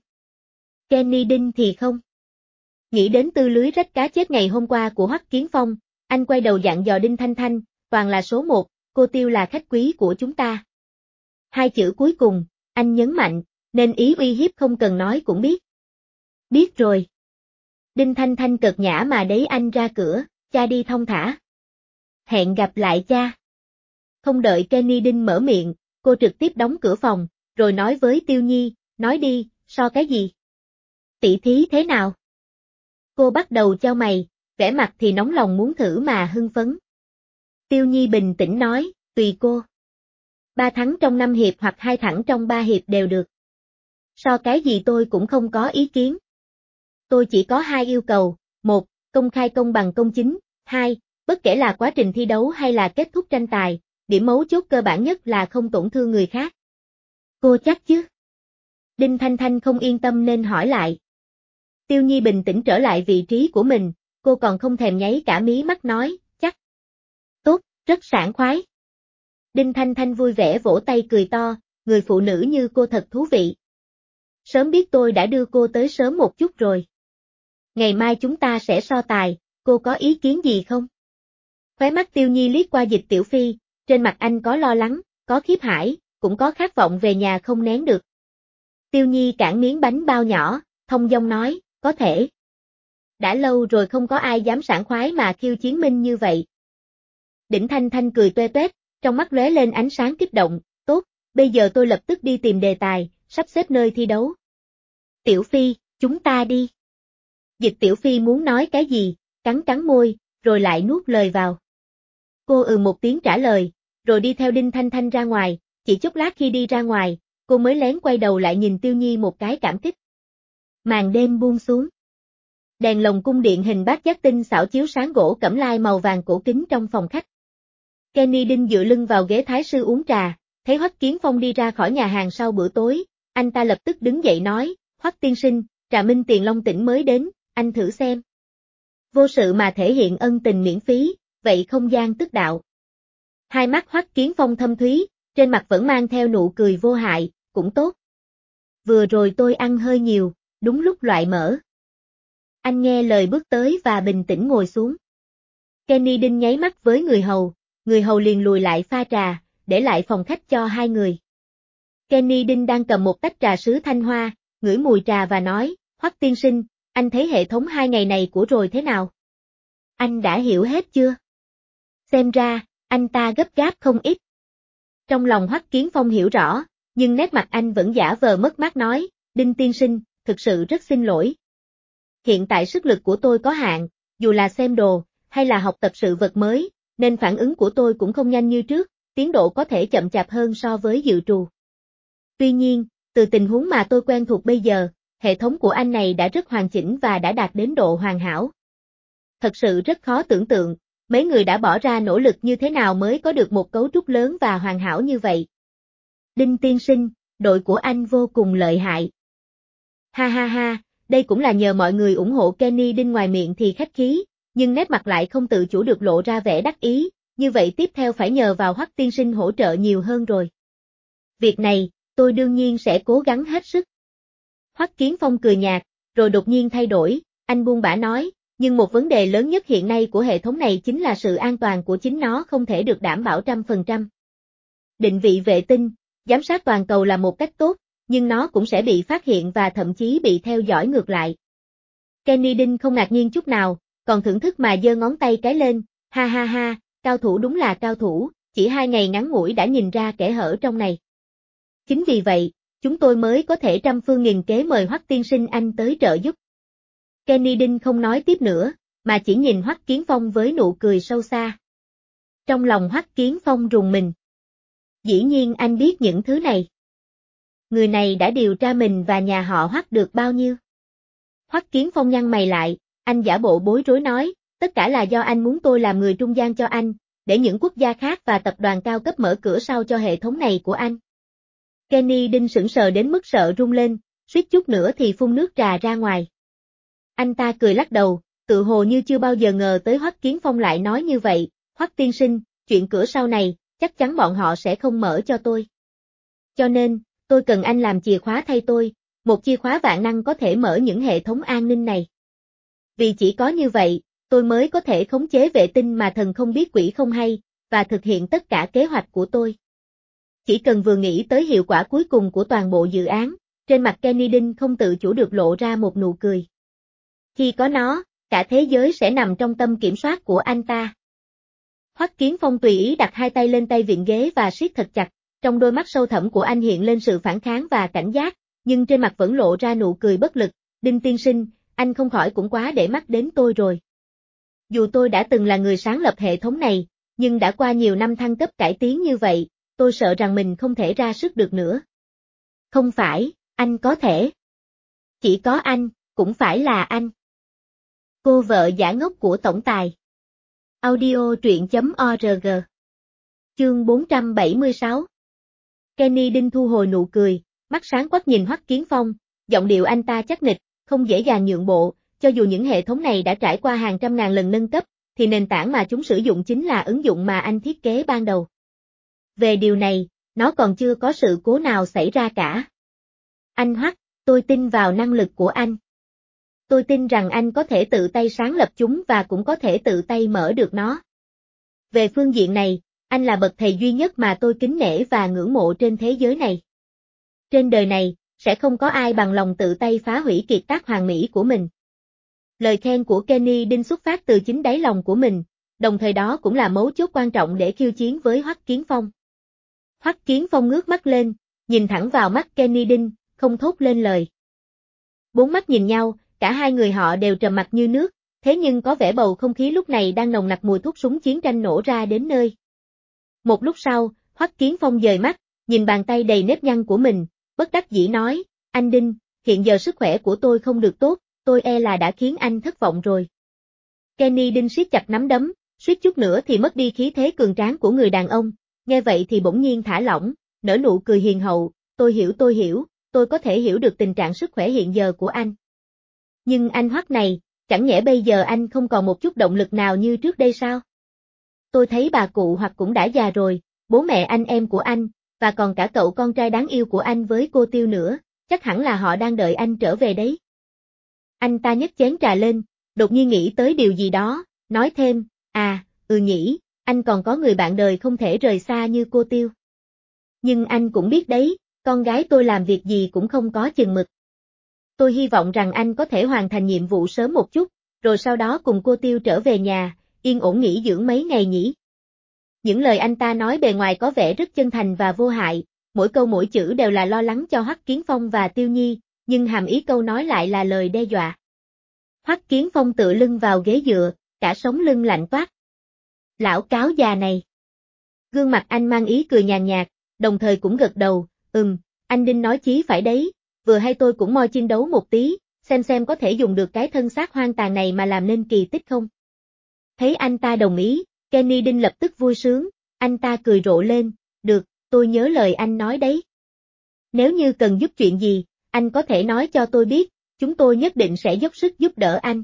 Kenny Đinh thì không. Nghĩ đến tư lưới rách cá chết ngày hôm qua của Hoắc Kiến Phong, anh quay đầu dặn dò Đinh Thanh Thanh, toàn là số 1, cô Tiêu là khách quý của chúng ta. Hai chữ cuối cùng, anh nhấn mạnh, nên ý uy hiếp không cần nói cũng biết. Biết rồi. Đinh Thanh Thanh cợt nhã mà đẩy anh ra cửa, cha đi thong thả. Hẹn gặp lại cha. Không đợi Kenny Đinh mở miệng, cô trực tiếp đóng cửa phòng, rồi nói với Tiêu Nhi, nói đi, so cái gì? Tỷ thí thế nào? Cô bắt đầu chau mày, vẻ mặt thì nóng lòng muốn thử mà hưng phấn. Tiêu Nhi bình tĩnh nói, tùy cô. 3 thắng trong 5 hiệp hoặc 2 thắng trong 3 hiệp đều được. So cái gì tôi cũng không có ý kiến. Tôi chỉ có 2 yêu cầu, 1, công khai công bằng công chính, 2, bất kể là quá trình thi đấu hay là kết thúc tranh tài, điểm mấu chốt cơ bản nhất là không tổn thương người khác. Cô chắc chứ? Đinh Thanh Thanh không yên tâm nên hỏi lại. Tiêu Nhi bình tĩnh trở lại vị trí của mình, cô còn không thèm nháy cả mí mắt nói, chắc. Tốt, rất sảng khoái. Đinh Thanh Thanh vui vẻ vỗ tay cười to, người phụ nữ như cô thật thú vị. Sớm biết tôi đã đưa cô tới sớm một chút rồi. Ngày mai chúng ta sẽ so tài, cô có ý kiến gì không? Khóe mắt Tiêu Nhi liếc qua Dịch Tiểu Phi, trên mặt anh có lo lắng, có khiếp hải, cũng có khát vọng về nhà không nén được. Tiêu Nhi cản miếng bánh bao nhỏ, thông dong nói, có thể. Đã lâu rồi không có ai dám sảng khoái mà khiêu chiến minh như vậy. Đỉnh Thanh Thanh cười toe toét, trong mắt lóe lên ánh sáng kích động, tốt, bây giờ tôi lập tức đi tìm đề tài, sắp xếp nơi thi đấu. Tiểu Phi, chúng ta đi. Dịch Tiểu Phi muốn nói cái gì, cắn cắn môi, rồi lại nuốt lời vào. Cô một tiếng trả lời, rồi đi theo Đinh Thanh Thanh ra ngoài, chỉ chốc lát khi đi ra ngoài, cô mới lén quay đầu lại nhìn Tiêu Nhi một cái cảm kích. Màn đêm buông xuống. Đèn lồng cung điện hình bát giác tinh xảo chiếu sáng gỗ cẩm lai màu vàng cổ kính trong phòng khách. Kenny Đinh dựa lưng vào ghế thái sư uống trà, thấy Hoắc Kiến Phong đi ra khỏi nhà hàng sau bữa tối, anh ta lập tức đứng dậy nói, Hoắc tiên sinh, Trà Minh Tiền Long tỉnh mới đến, anh thử xem. Vô sự mà thể hiện ân tình miễn phí, vậy không gian tức đạo. Hai mắt Hoắc Kiến Phong thâm thúy, trên mặt vẫn mang theo nụ cười vô hại, cũng tốt. Vừa rồi tôi ăn hơi nhiều, đúng lúc loại mỡ. Anh nghe lời bước tới và bình tĩnh ngồi xuống. Kenny Đinh nháy mắt với người hầu liền lùi lại pha trà, để lại phòng khách cho hai người. Kenny Đinh đang cầm một tách trà sứ thanh hoa, ngửi mùi trà và nói, Hoắc tiên sinh, anh thấy hệ thống 2 ngày này của rồi thế nào? Anh đã hiểu hết chưa? Xem ra, anh ta gấp gáp không ít. Trong lòng Hoắc Kiến Phong hiểu rõ, nhưng nét mặt anh vẫn giả vờ mất mát nói, Đinh tiên sinh, thực sự rất xin lỗi. Hiện tại sức lực của tôi có hạn, dù là xem đồ, hay là học tập sự vật mới, nên phản ứng của tôi cũng không nhanh như trước, tiến độ có thể chậm chạp hơn so với dự trù. Tuy nhiên, từ tình huống mà tôi quen thuộc bây giờ, hệ thống của anh này đã rất hoàn chỉnh và đã đạt đến độ hoàn hảo. Thật sự rất khó tưởng tượng, mấy người đã bỏ ra nỗ lực như thế nào mới có được một cấu trúc lớn và hoàn hảo như vậy. Đinh tiên sinh, đội của anh vô cùng lợi hại. Ha ha ha, đây cũng là nhờ mọi người ủng hộ Kenny Đinh, ngoài miệng thì khách khí, nhưng nét mặt lại không tự chủ được lộ ra vẻ đắc ý, như vậy tiếp theo phải nhờ vào Hoắc tiên sinh hỗ trợ nhiều hơn rồi. Việc này, tôi đương nhiên sẽ cố gắng hết sức. Hoắc Kiến Phong cười nhạt, rồi đột nhiên thay đổi, anh buông bã nói, nhưng một vấn đề lớn nhất hiện nay của hệ thống này chính là sự an toàn của chính nó không thể được đảm bảo 100%. Định vị vệ tinh, giám sát toàn cầu là một cách tốt, nhưng nó cũng sẽ bị phát hiện và thậm chí bị theo dõi ngược lại. Kenny Đinh không ngạc nhiên chút nào, còn thưởng thức mà giơ ngón tay cái lên, ha ha ha, cao thủ đúng là cao thủ, chỉ 2 ngày ngắn ngủi đã nhìn ra kẽ hở trong này. Chính vì vậy, chúng tôi mới có thể trăm phương nghìn kế mời Hoắc tiên sinh anh tới trợ giúp. Kenny Đinh không nói tiếp nữa, mà chỉ nhìn Hoắc Kiến Phong với nụ cười sâu xa. Trong lòng Hoắc Kiến Phong rùng mình. Dĩ nhiên anh biết những thứ này. Người này đã điều tra mình và nhà họ Hoắc được bao nhiêu? Hoắc Kiến Phong nhăn mày lại, anh giả bộ bối rối nói, tất cả là do anh muốn tôi làm người trung gian cho anh, để những quốc gia khác và tập đoàn cao cấp mở cửa sau cho hệ thống này của anh. Kenny Đinh sững sờ đến mức sợ run lên, suýt chút nữa thì phun nước trà ra ngoài. Anh ta cười lắc đầu, tự hồ như chưa bao giờ ngờ tới Hoắc Kiến Phong lại nói như vậy, Hoắc tiên sinh, chuyện cửa sau này, chắc chắn bọn họ sẽ không mở cho tôi. Cho nên, tôi cần anh làm chìa khóa thay tôi, một chìa khóa vạn năng có thể mở những hệ thống an ninh này. Vì chỉ có như vậy, tôi mới có thể khống chế vệ tinh mà thần không biết quỷ không hay, và thực hiện tất cả kế hoạch của tôi. Chỉ cần vừa nghĩ tới hiệu quả cuối cùng của toàn bộ dự án, trên mặt Kenny Đinh không tự chủ được lộ ra một nụ cười. Khi có nó, cả thế giới sẽ nằm trong tầm kiểm soát của anh ta. Hoắc Kiến Phong tùy ý đặt hai tay lên tay vịn ghế và siết thật chặt, trong đôi mắt sâu thẳm của anh hiện lên sự phản kháng và cảnh giác, nhưng trên mặt vẫn lộ ra nụ cười bất lực, Đinh tiên sinh, anh không khỏi cũng quá để mắt đến tôi rồi. Dù tôi đã từng là người sáng lập hệ thống này, nhưng đã qua nhiều năm thăng cấp cải tiến như vậy, tôi sợ rằng mình không thể ra sức được nữa. Không phải, anh có thể. Chỉ có anh, cũng phải là anh. Cô vợ giả ngốc của tổng tài. Audio truyện.org. Chương 476. Kenny Đinh thu hồi nụ cười, mắt sáng quắc nhìn Hoắc Kiến Phong, giọng điệu anh ta chắc nịch, không dễ dàng nhượng bộ, cho dù những hệ thống này đã trải qua hàng trăm ngàn lần nâng cấp, thì nền tảng mà chúng sử dụng chính là ứng dụng mà anh thiết kế ban đầu. Về điều này, nó còn chưa có sự cố nào xảy ra cả. Anh Hoắc, tôi tin vào năng lực của anh. Tôi tin rằng anh có thể tự tay sáng lập chúng và cũng có thể tự tay mở được nó. Về phương diện này, anh là bậc thầy duy nhất mà tôi kính nể và ngưỡng mộ trên thế giới này. Trên đời này, sẽ không có ai bằng lòng tự tay phá hủy kiệt tác hoàn mỹ của mình. Lời khen của Kenny Đinh xuất phát từ chính đáy lòng của mình, đồng thời đó cũng là mấu chốt quan trọng để khiêu chiến với Hoắc Kiến Phong. Hoắc Kiến Phong ngước mắt lên, nhìn thẳng vào mắt Kenny Đinh, không thốt lên lời. Bốn mắt nhìn nhau, cả hai người họ đều trầm mặc như nước, thế nhưng có vẻ bầu không khí lúc này đang nồng nặc mùi thuốc súng chiến tranh nổ ra đến nơi. Một lúc sau, Hoắc Kiến Phong dời mắt, nhìn bàn tay đầy nếp nhăn của mình, bất đắc dĩ nói, anh Đinh, hiện giờ sức khỏe của tôi không được tốt, tôi e là đã khiến anh thất vọng rồi. Kenny Đinh siết chặt nắm đấm, suýt chút nữa thì mất đi khí thế cường tráng của người đàn ông, nghe vậy thì bỗng nhiên thả lỏng, nở nụ cười hiền hậu, tôi hiểu, tôi có thể hiểu được tình trạng sức khỏe hiện giờ của anh. Nhưng anh Hoắc này, chẳng nhẽ bây giờ anh không còn một chút động lực nào như trước đây sao? Tôi thấy bà cụ hoặc cũng đã già rồi, bố mẹ anh em của anh, và còn cả cậu con trai đáng yêu của anh với cô Tiêu nữa, chắc hẳn là họ đang đợi anh trở về đấy. Anh ta nhấc chén trà lên, đột nhiên nghĩ tới điều gì đó, nói thêm, nhỉ, anh còn có người bạn đời không thể rời xa như cô Tiêu. Nhưng anh cũng biết đấy, con gái tôi làm việc gì cũng không có chừng mực. Tôi hy vọng rằng anh có thể hoàn thành nhiệm vụ sớm một chút, rồi sau đó cùng cô Tiêu trở về nhà, yên ổn nghỉ dưỡng mấy ngày nhỉ. Những lời anh ta nói bề ngoài có vẻ rất chân thành và vô hại, mỗi câu mỗi chữ đều là lo lắng cho Hoắc Kiến Phong và Tiêu Nhi, nhưng hàm ý câu nói lại là lời đe dọa. Hoắc Kiến Phong tựa lưng vào ghế dựa, cả sống lưng lạnh toát. Lão cáo già này. Gương mặt anh mang ý cười nhàn nhạt, đồng thời cũng gật đầu, anh Đinh nói chí phải đấy, vừa hay tôi cũng moi chiến đấu một tí, xem có thể dùng được cái thân xác hoang tàn này mà làm nên kỳ tích không. Thấy anh ta đồng ý, Kenny Đinh lập tức vui sướng, anh ta cười rộ lên, được, tôi nhớ lời anh nói đấy. Nếu như cần giúp chuyện gì, anh có thể nói cho tôi biết, chúng tôi nhất định sẽ dốc sức giúp đỡ anh.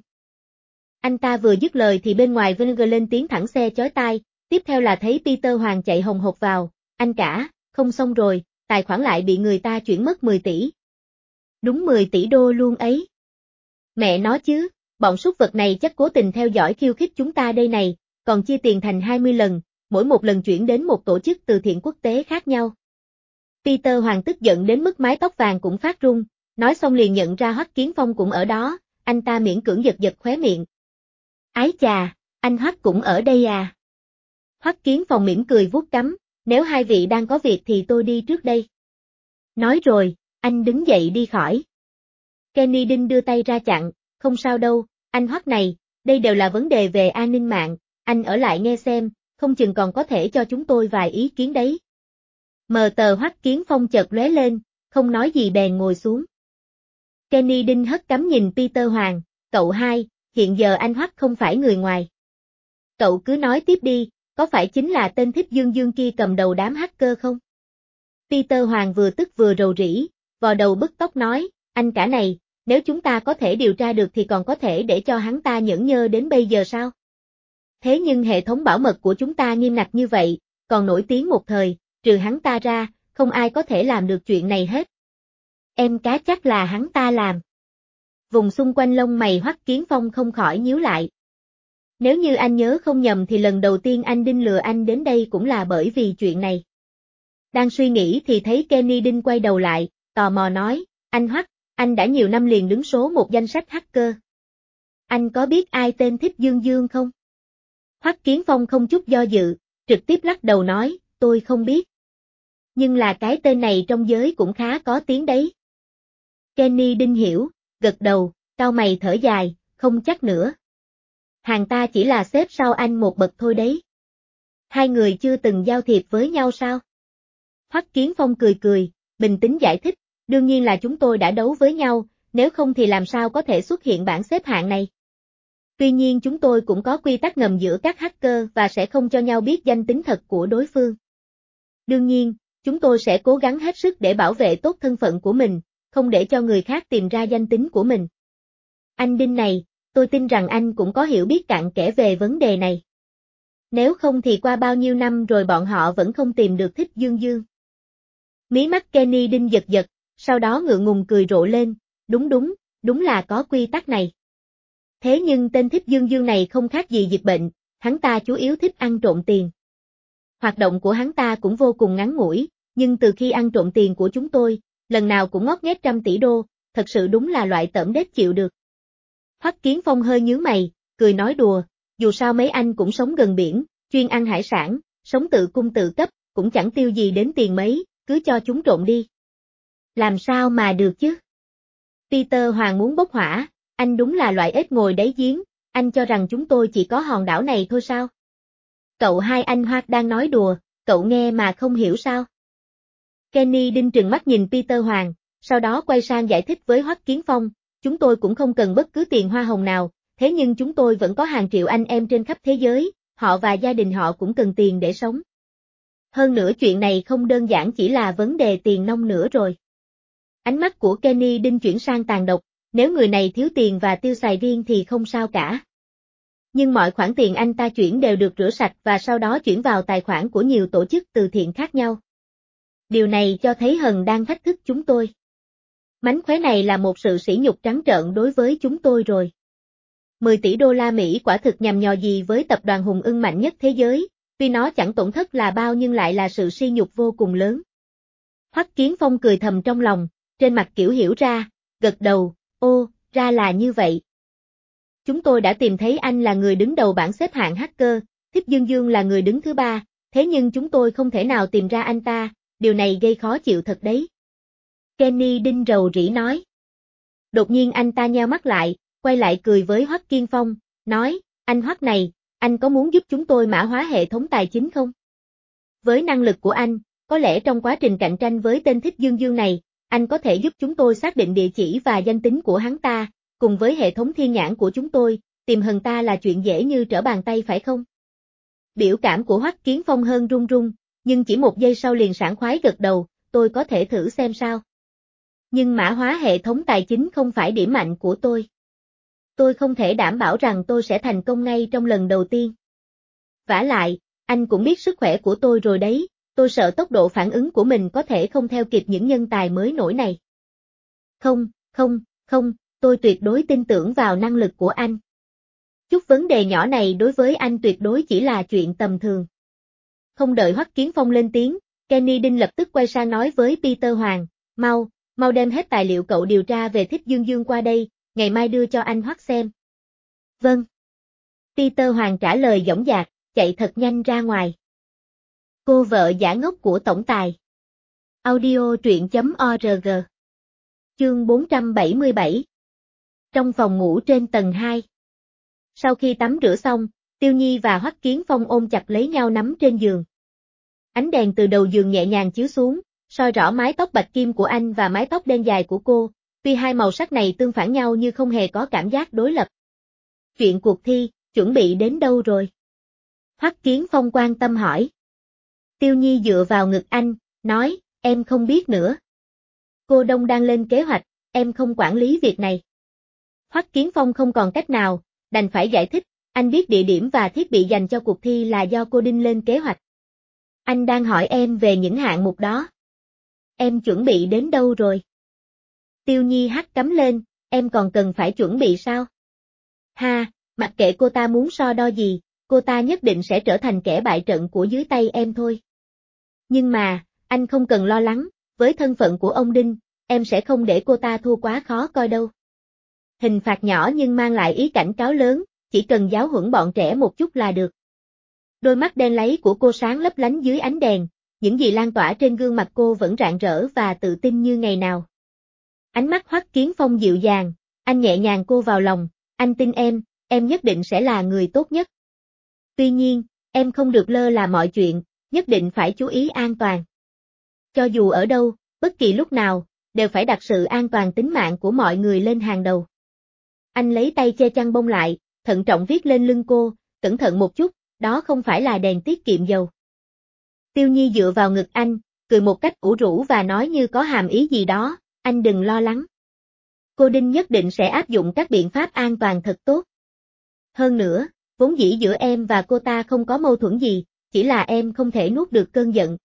Anh ta vừa dứt lời thì bên ngoài Venger lên tiếng thẳng xe chói tai, tiếp theo là thấy Peter Hoàng chạy hồng hộc vào, anh cả, không xong rồi, tài khoản lại bị người ta chuyển mất 10 tỷ. Đúng 10 tỷ đô luôn ấy. Mẹ nó chứ, bọn súc vật này chắc cố tình theo dõi khiêu khích chúng ta đây này, còn chia tiền thành 20 lần, mỗi một lần chuyển đến một tổ chức từ thiện quốc tế khác nhau. Peter Hoàng tức giận đến mức mái tóc vàng cũng phát run, nói xong liền nhận ra Hoắc Kiến Phong cũng ở đó, anh ta miễn cưỡng giật khóe miệng. Ái chà, anh Hoắc cũng ở đây à? Hoắc Kiến Phong mỉm cười vuốt cằm, nếu hai vị đang có việc thì tôi đi trước đây. Nói rồi, anh đứng dậy đi khỏi. Kenny Đinh đưa tay ra chặn, không sao đâu, anh Hoắc này, đây đều là vấn đề về an ninh mạng, anh ở lại nghe xem, không chừng còn có thể cho chúng tôi vài ý kiến đấy. Mờ tờ Hoắc Kiến Phong chợt lóe lên, không nói gì bèn ngồi xuống. Kenny Đinh hất cằm nhìn Peter Hoàng, cậu hai, hiện giờ anh Hoắc không phải người ngoài. Cậu cứ nói tiếp đi, có phải chính là tên thích Dương Dương kia cầm đầu đám hacker không? Peter Hoàng vừa tức vừa rầu rĩ, vò đầu bứt tóc nói, anh cả này, nếu chúng ta có thể điều tra được thì còn có thể để cho hắn ta nhẫn nhơ đến bây giờ sao? Thế nhưng hệ thống bảo mật của chúng ta nghiêm ngặt như vậy, còn nổi tiếng một thời, trừ hắn ta ra, không ai có thể làm được chuyện này hết. Em cá chắc là hắn ta làm. Vùng xung quanh lông mày Hoắc Kiến Phong không khỏi nhíu lại. Nếu như anh nhớ không nhầm thì lần đầu tiên anh Đinh lừa anh đến đây cũng là bởi vì chuyện này. Đang suy nghĩ thì thấy Kenny Đinh quay đầu lại, tò mò nói, anh Hoắc, anh đã nhiều năm liền đứng số một danh sách hacker. Anh có biết ai tên thích Dương Dương không? Hoắc Kiến Phong không chút do dự, trực tiếp lắc đầu nói, tôi không biết. Nhưng là cái tên này trong giới cũng khá có tiếng đấy. Kenny Đinh hiểu, gật đầu, cau mày thở dài, không chắc nữa. Hàng ta chỉ là xếp sau anh một bậc thôi đấy. Hai người chưa từng giao thiệp với nhau sao? Hoắc Kiến Phong cười, bình tĩnh giải thích, đương nhiên là chúng tôi đã đấu với nhau, nếu không thì làm sao có thể xuất hiện bảng xếp hạng này. Tuy nhiên chúng tôi cũng có quy tắc ngầm giữa các hacker và sẽ không cho nhau biết danh tính thật của đối phương. Đương nhiên, chúng tôi sẽ cố gắng hết sức để bảo vệ tốt thân phận của mình, không để cho người khác tìm ra danh tính của mình. Anh Đinh này, tôi tin rằng anh cũng có hiểu biết cặn kẽ về vấn đề này. Nếu không thì qua bao nhiêu năm rồi bọn họ vẫn không tìm được thích Dương Dương. Mí mắt Kenny Đinh giật, sau đó ngượng ngùng cười rộ lên, đúng là có quy tắc này. Thế nhưng tên thích Dương Dương này không khác gì dịch bệnh, hắn ta chủ yếu thích ăn trộm tiền. Hoạt động của hắn ta cũng vô cùng ngắn ngủi, nhưng từ khi ăn trộm tiền của chúng tôi, lần nào cũng ngót nghét trăm tỷ đô, thật sự đúng là loại tởm đét chịu được. Hoắc Kiến Phong hơi nhướng mày, cười nói đùa, dù sao mấy anh cũng sống gần biển, chuyên ăn hải sản, sống tự cung tự cấp, cũng chẳng tiêu gì đến tiền mấy, cứ cho chúng trộm đi. Làm sao mà được chứ? Peter Hoàng muốn bốc hỏa, anh đúng là loại ếch ngồi đáy giếng, anh cho rằng chúng tôi chỉ có hòn đảo này thôi sao? Cậu hai anh Hoắc đang nói đùa, cậu nghe mà không hiểu sao? Kenny Đinh trừng mắt nhìn Peter Hoàng, sau đó quay sang giải thích với Hoắc Kiến Phong, chúng tôi cũng không cần bất cứ tiền hoa hồng nào, thế nhưng chúng tôi vẫn có hàng triệu anh em trên khắp thế giới, họ và gia đình họ cũng cần tiền để sống. Hơn nữa chuyện này không đơn giản chỉ là vấn đề tiền nong nữa rồi. Ánh mắt của Kenny Đinh chuyển sang tàn độc, Nếu người này thiếu tiền và tiêu xài riêng thì không sao cả. Nhưng mọi khoản tiền anh ta chuyển đều được rửa sạch và sau đó chuyển vào tài khoản của nhiều tổ chức từ thiện khác nhau. Điều này cho thấy Hần đang thách thức chúng tôi. Mánh khóe này là một sự sỉ nhục trắng trợn đối với chúng tôi rồi. 10 tỷ đô la Mỹ quả thực nhằm nhò gì với tập đoàn hùng ưng mạnh nhất thế giới, tuy nó chẳng tổn thất là bao nhưng lại là sự sỉ nhục vô cùng lớn. Hoắc Kiến Phong cười thầm trong lòng, trên mặt kiểu hiểu ra, gật đầu, ô, ra là như vậy. Chúng tôi đã tìm thấy anh là người đứng đầu bảng xếp hạng hacker, Thích Dương Dương là người đứng thứ 3, thế nhưng chúng tôi không thể nào tìm ra anh ta, điều này gây khó chịu thật đấy. Kenny đinh rầu rĩ nói. Đột nhiên anh ta nheo mắt lại, quay lại cười với Hoắc Kiến Phong, nói, anh Hoắc này, anh có muốn giúp chúng tôi mã hóa hệ thống tài chính không? Với năng lực của anh, có lẽ trong quá trình cạnh tranh với tên Thích Dương Dương này, anh có thể giúp chúng tôi xác định địa chỉ và danh tính của hắn ta, cùng với hệ thống thiên nhãn của chúng tôi, tìm Hần ta là chuyện dễ như trở bàn tay phải không? Biểu cảm của Hoắc Kiến Phong hơn run run, nhưng chỉ một giây sau liền sảng khoái gật đầu, tôi có thể thử xem sao. Nhưng mã hóa hệ thống tài chính không phải điểm mạnh của tôi. Tôi không thể đảm bảo rằng tôi sẽ thành công ngay trong lần đầu tiên. Vả lại, anh cũng biết sức khỏe của tôi rồi đấy, tôi sợ tốc độ phản ứng của mình có thể không theo kịp những nhân tài mới nổi này. Không, tôi tuyệt đối tin tưởng vào năng lực của anh. Chút vấn đề nhỏ này đối với anh tuyệt đối chỉ là chuyện tầm thường. Không đợi Hoắc Kiến Phong lên tiếng, Kenny Đinh lập tức quay sang nói với Peter Hoàng, mau đem hết tài liệu cậu điều tra về Thích Dương Dương qua đây, ngày mai đưa cho anh Hoắc xem. Vâng. Peter Hoàng trả lời dõng dạc, chạy thật nhanh ra ngoài. Cô vợ giả ngốc của tổng tài. Audio truyện.org. Chương 477. Trong phòng ngủ trên tầng 2. Sau khi tắm rửa xong, Tiêu Nhi và Hoắc Kiến Phong ôm chặt lấy nhau nắm trên giường. Ánh đèn từ đầu giường nhẹ nhàng chiếu xuống, soi rõ mái tóc bạch kim của anh và mái tóc đen dài của cô, tuy hai màu sắc này tương phản nhau nhưng không hề có cảm giác đối lập. Chuyện cuộc thi, chuẩn bị đến đâu rồi? Hoắc Kiến Phong quan tâm hỏi. Tiêu Nhi dựa vào ngực anh, nói, em không biết nữa. Cô Đông đang lên kế hoạch, em không quản lý việc này. Hoắc Kiến Phong không còn cách nào, đành phải giải thích, anh biết địa điểm và thiết bị dành cho cuộc thi là do cô Đinh lên kế hoạch. Anh đang hỏi em về những hạng mục đó. Em chuẩn bị đến đâu rồi? Tiêu Nhi hắt cắm lên, em còn cần phải chuẩn bị sao? Ha, mặc kệ cô ta muốn so đo gì, cô ta nhất định sẽ trở thành kẻ bại trận của dưới tay em thôi. Nhưng mà, anh không cần lo lắng, với thân phận của ông Đinh, em sẽ không để cô ta thua quá khó coi đâu. Hình phạt nhỏ nhưng mang lại ý cảnh cáo lớn, chỉ cần giáo huấn bọn trẻ một chút là được. Đôi mắt đen láy của cô sáng lấp lánh dưới ánh đèn, những gì lan tỏa trên gương mặt cô vẫn rạng rỡ và tự tin như ngày nào. Ánh mắt Hoắc Kiến Phong dịu dàng, anh nhẹ nhàng cô vào lòng, anh tin em nhất định sẽ là người tốt nhất. Tuy nhiên, em không được lơ là mọi chuyện, nhất định phải chú ý an toàn. Cho dù ở đâu, bất kỳ lúc nào, đều phải đặt sự an toàn tính mạng của mọi người lên hàng đầu. Anh lấy tay che chăn bông lại, thận trọng viết lên lưng cô, cẩn thận một chút, đó không phải là đèn tiết kiệm dầu. Tiêu Nhi dựa vào ngực anh, cười một cách ủ rũ và nói như có hàm ý gì đó, anh đừng lo lắng. Cô Đinh nhất định sẽ áp dụng các biện pháp an toàn thật tốt. Hơn nữa, vốn dĩ giữa em và cô ta không có mâu thuẫn gì, chỉ là em không thể nuốt được cơn giận.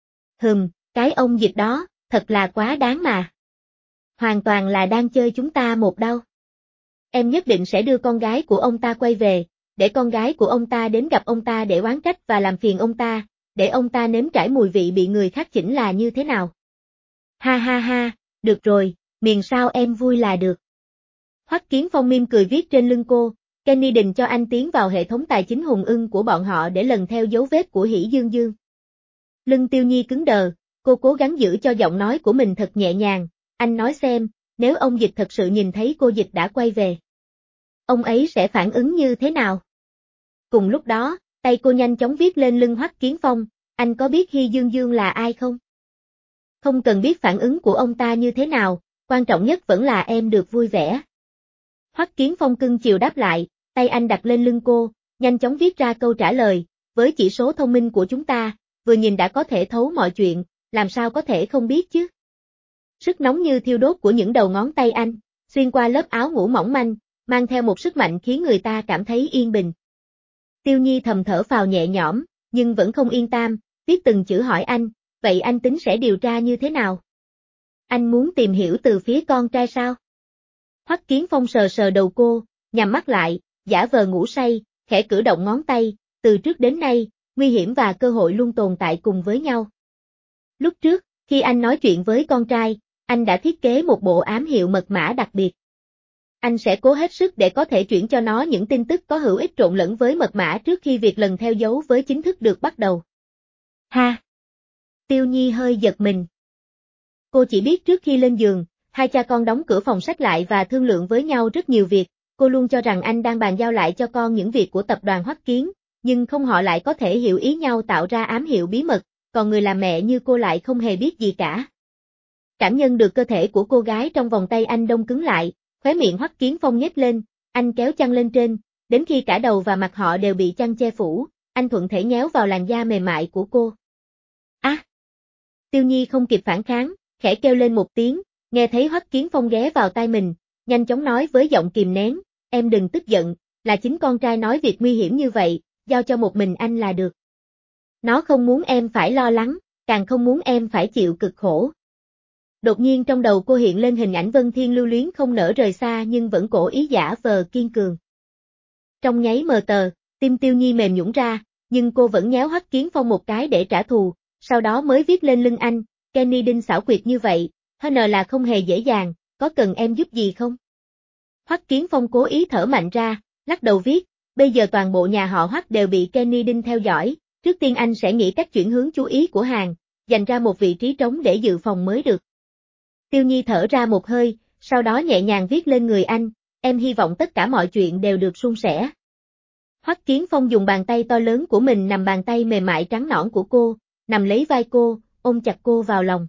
Cái ông dịch đó, thật là quá đáng mà. Hoàn toàn là đang chơi chúng ta một đau. Em nhất định sẽ đưa con gái của ông ta quay về, để con gái của ông ta đến gặp ông ta để oán trách và làm phiền ông ta, để ông ta nếm trải mùi vị bị người khác chỉnh là như thế nào. Ha, được rồi, miền sao em vui là được. Hoắc Kiến Phong mỉm cười viết trên lưng cô, Kenny Đình cho anh tiến vào hệ thống tài chính hùng ưng của bọn họ để lần theo dấu vết của Hỷ Dương Dương. Lưng Tiêu Nhi cứng đờ, cô cố gắng giữ cho giọng nói của mình thật nhẹ nhàng, anh nói xem, nếu ông Dịch thật sự nhìn thấy cô Dịch đã quay về. Ông ấy sẽ phản ứng như thế nào? Cùng lúc đó, tay cô nhanh chóng viết lên lưng Hoắc Kiến Phong, anh có biết Hy Dương Dương là ai không? Không cần biết phản ứng của ông ta như thế nào, quan trọng nhất vẫn là em được vui vẻ. Hoắc Kiến Phong cưng chiều đáp lại, tay anh đặt lên lưng cô, nhanh chóng viết ra câu trả lời, với chỉ số thông minh của chúng ta, vừa nhìn đã có thể thấu mọi chuyện, làm sao có thể không biết chứ? Sức nóng như thiêu đốt của những đầu ngón tay anh, xuyên qua lớp áo ngủ mỏng manh, mang theo một sức mạnh khiến người ta cảm thấy yên bình. Tiêu Nhi thầm thở phào nhẹ nhõm, nhưng vẫn không yên tâm, viết từng chữ hỏi anh, vậy anh tính sẽ điều tra như thế nào? Anh muốn tìm hiểu từ phía con trai sao? Hoắc Kiến Phong sờ sờ đầu cô, nhắm mắt lại, giả vờ ngủ say, khẽ cử động ngón tay, từ trước đến nay, nguy hiểm và cơ hội luôn tồn tại cùng với nhau. Lúc trước, khi anh nói chuyện với con trai, anh đã thiết kế một bộ ám hiệu mật mã đặc biệt. Anh sẽ cố hết sức để có thể chuyển cho nó những tin tức có hữu ích trộn lẫn với mật mã trước khi việc lần theo dấu với chính thức được bắt đầu. Ha! Tiêu Nhi hơi giật mình. Cô chỉ biết trước khi lên giường, hai cha con đóng cửa phòng sách lại và thương lượng với nhau rất nhiều việc, cô luôn cho rằng anh đang bàn giao lại cho con những việc của tập đoàn Hoắc Kiến, nhưng không họ lại có thể hiểu ý nhau tạo ra ám hiệu bí mật, còn người làm mẹ như cô lại không hề biết gì cả. Cảm nhận được cơ thể của cô gái trong vòng tay anh đông cứng lại, khóe miệng Hoắc Kiến Phong nhếch lên, anh kéo chăn lên trên, đến khi cả đầu và mặt họ đều bị chăn che phủ, anh thuận thể nhéo vào làn da mềm mại của cô. Á! Tiêu Nhi không kịp phản kháng, khẽ kêu lên một tiếng, nghe thấy Hoắc Kiến Phong ghé vào tai mình, nhanh chóng nói với giọng kìm nén, em đừng tức giận, là chính con trai nói việc nguy hiểm như vậy, giao cho một mình anh là được. Nó không muốn em phải lo lắng, càng không muốn em phải chịu cực khổ. Đột nhiên trong đầu cô hiện lên hình ảnh Vân Thiên lưu luyến không nỡ rời xa nhưng vẫn cố ý giả vờ kiên cường. Trong nháy mờ tờ, tim Tiêu Nhi mềm nhũn ra, nhưng cô vẫn nhéo Hoắc Kiến Phong một cái để trả thù, sau đó mới viết lên lưng anh, Kenny Đinh xảo quyệt như vậy, HN là không hề dễ dàng, có cần em giúp gì không? Hoắc Kiến Phong cố ý thở mạnh ra, lắc đầu viết, bây giờ toàn bộ nhà họ Hoắc đều bị Kenny Đinh theo dõi, trước tiên anh sẽ nghĩ cách chuyển hướng chú ý của hàng, dành ra một vị trí trống để dự phòng mới được. Tiêu Nhi thở ra một hơi, sau đó nhẹ nhàng viết lên người anh, em hy vọng tất cả mọi chuyện đều được suôn sẻ. Hoắc Kiến Phong dùng bàn tay to lớn của mình nằm bàn tay mềm mại trắng nõn của cô, nằm lấy vai cô, ôm chặt cô vào lòng.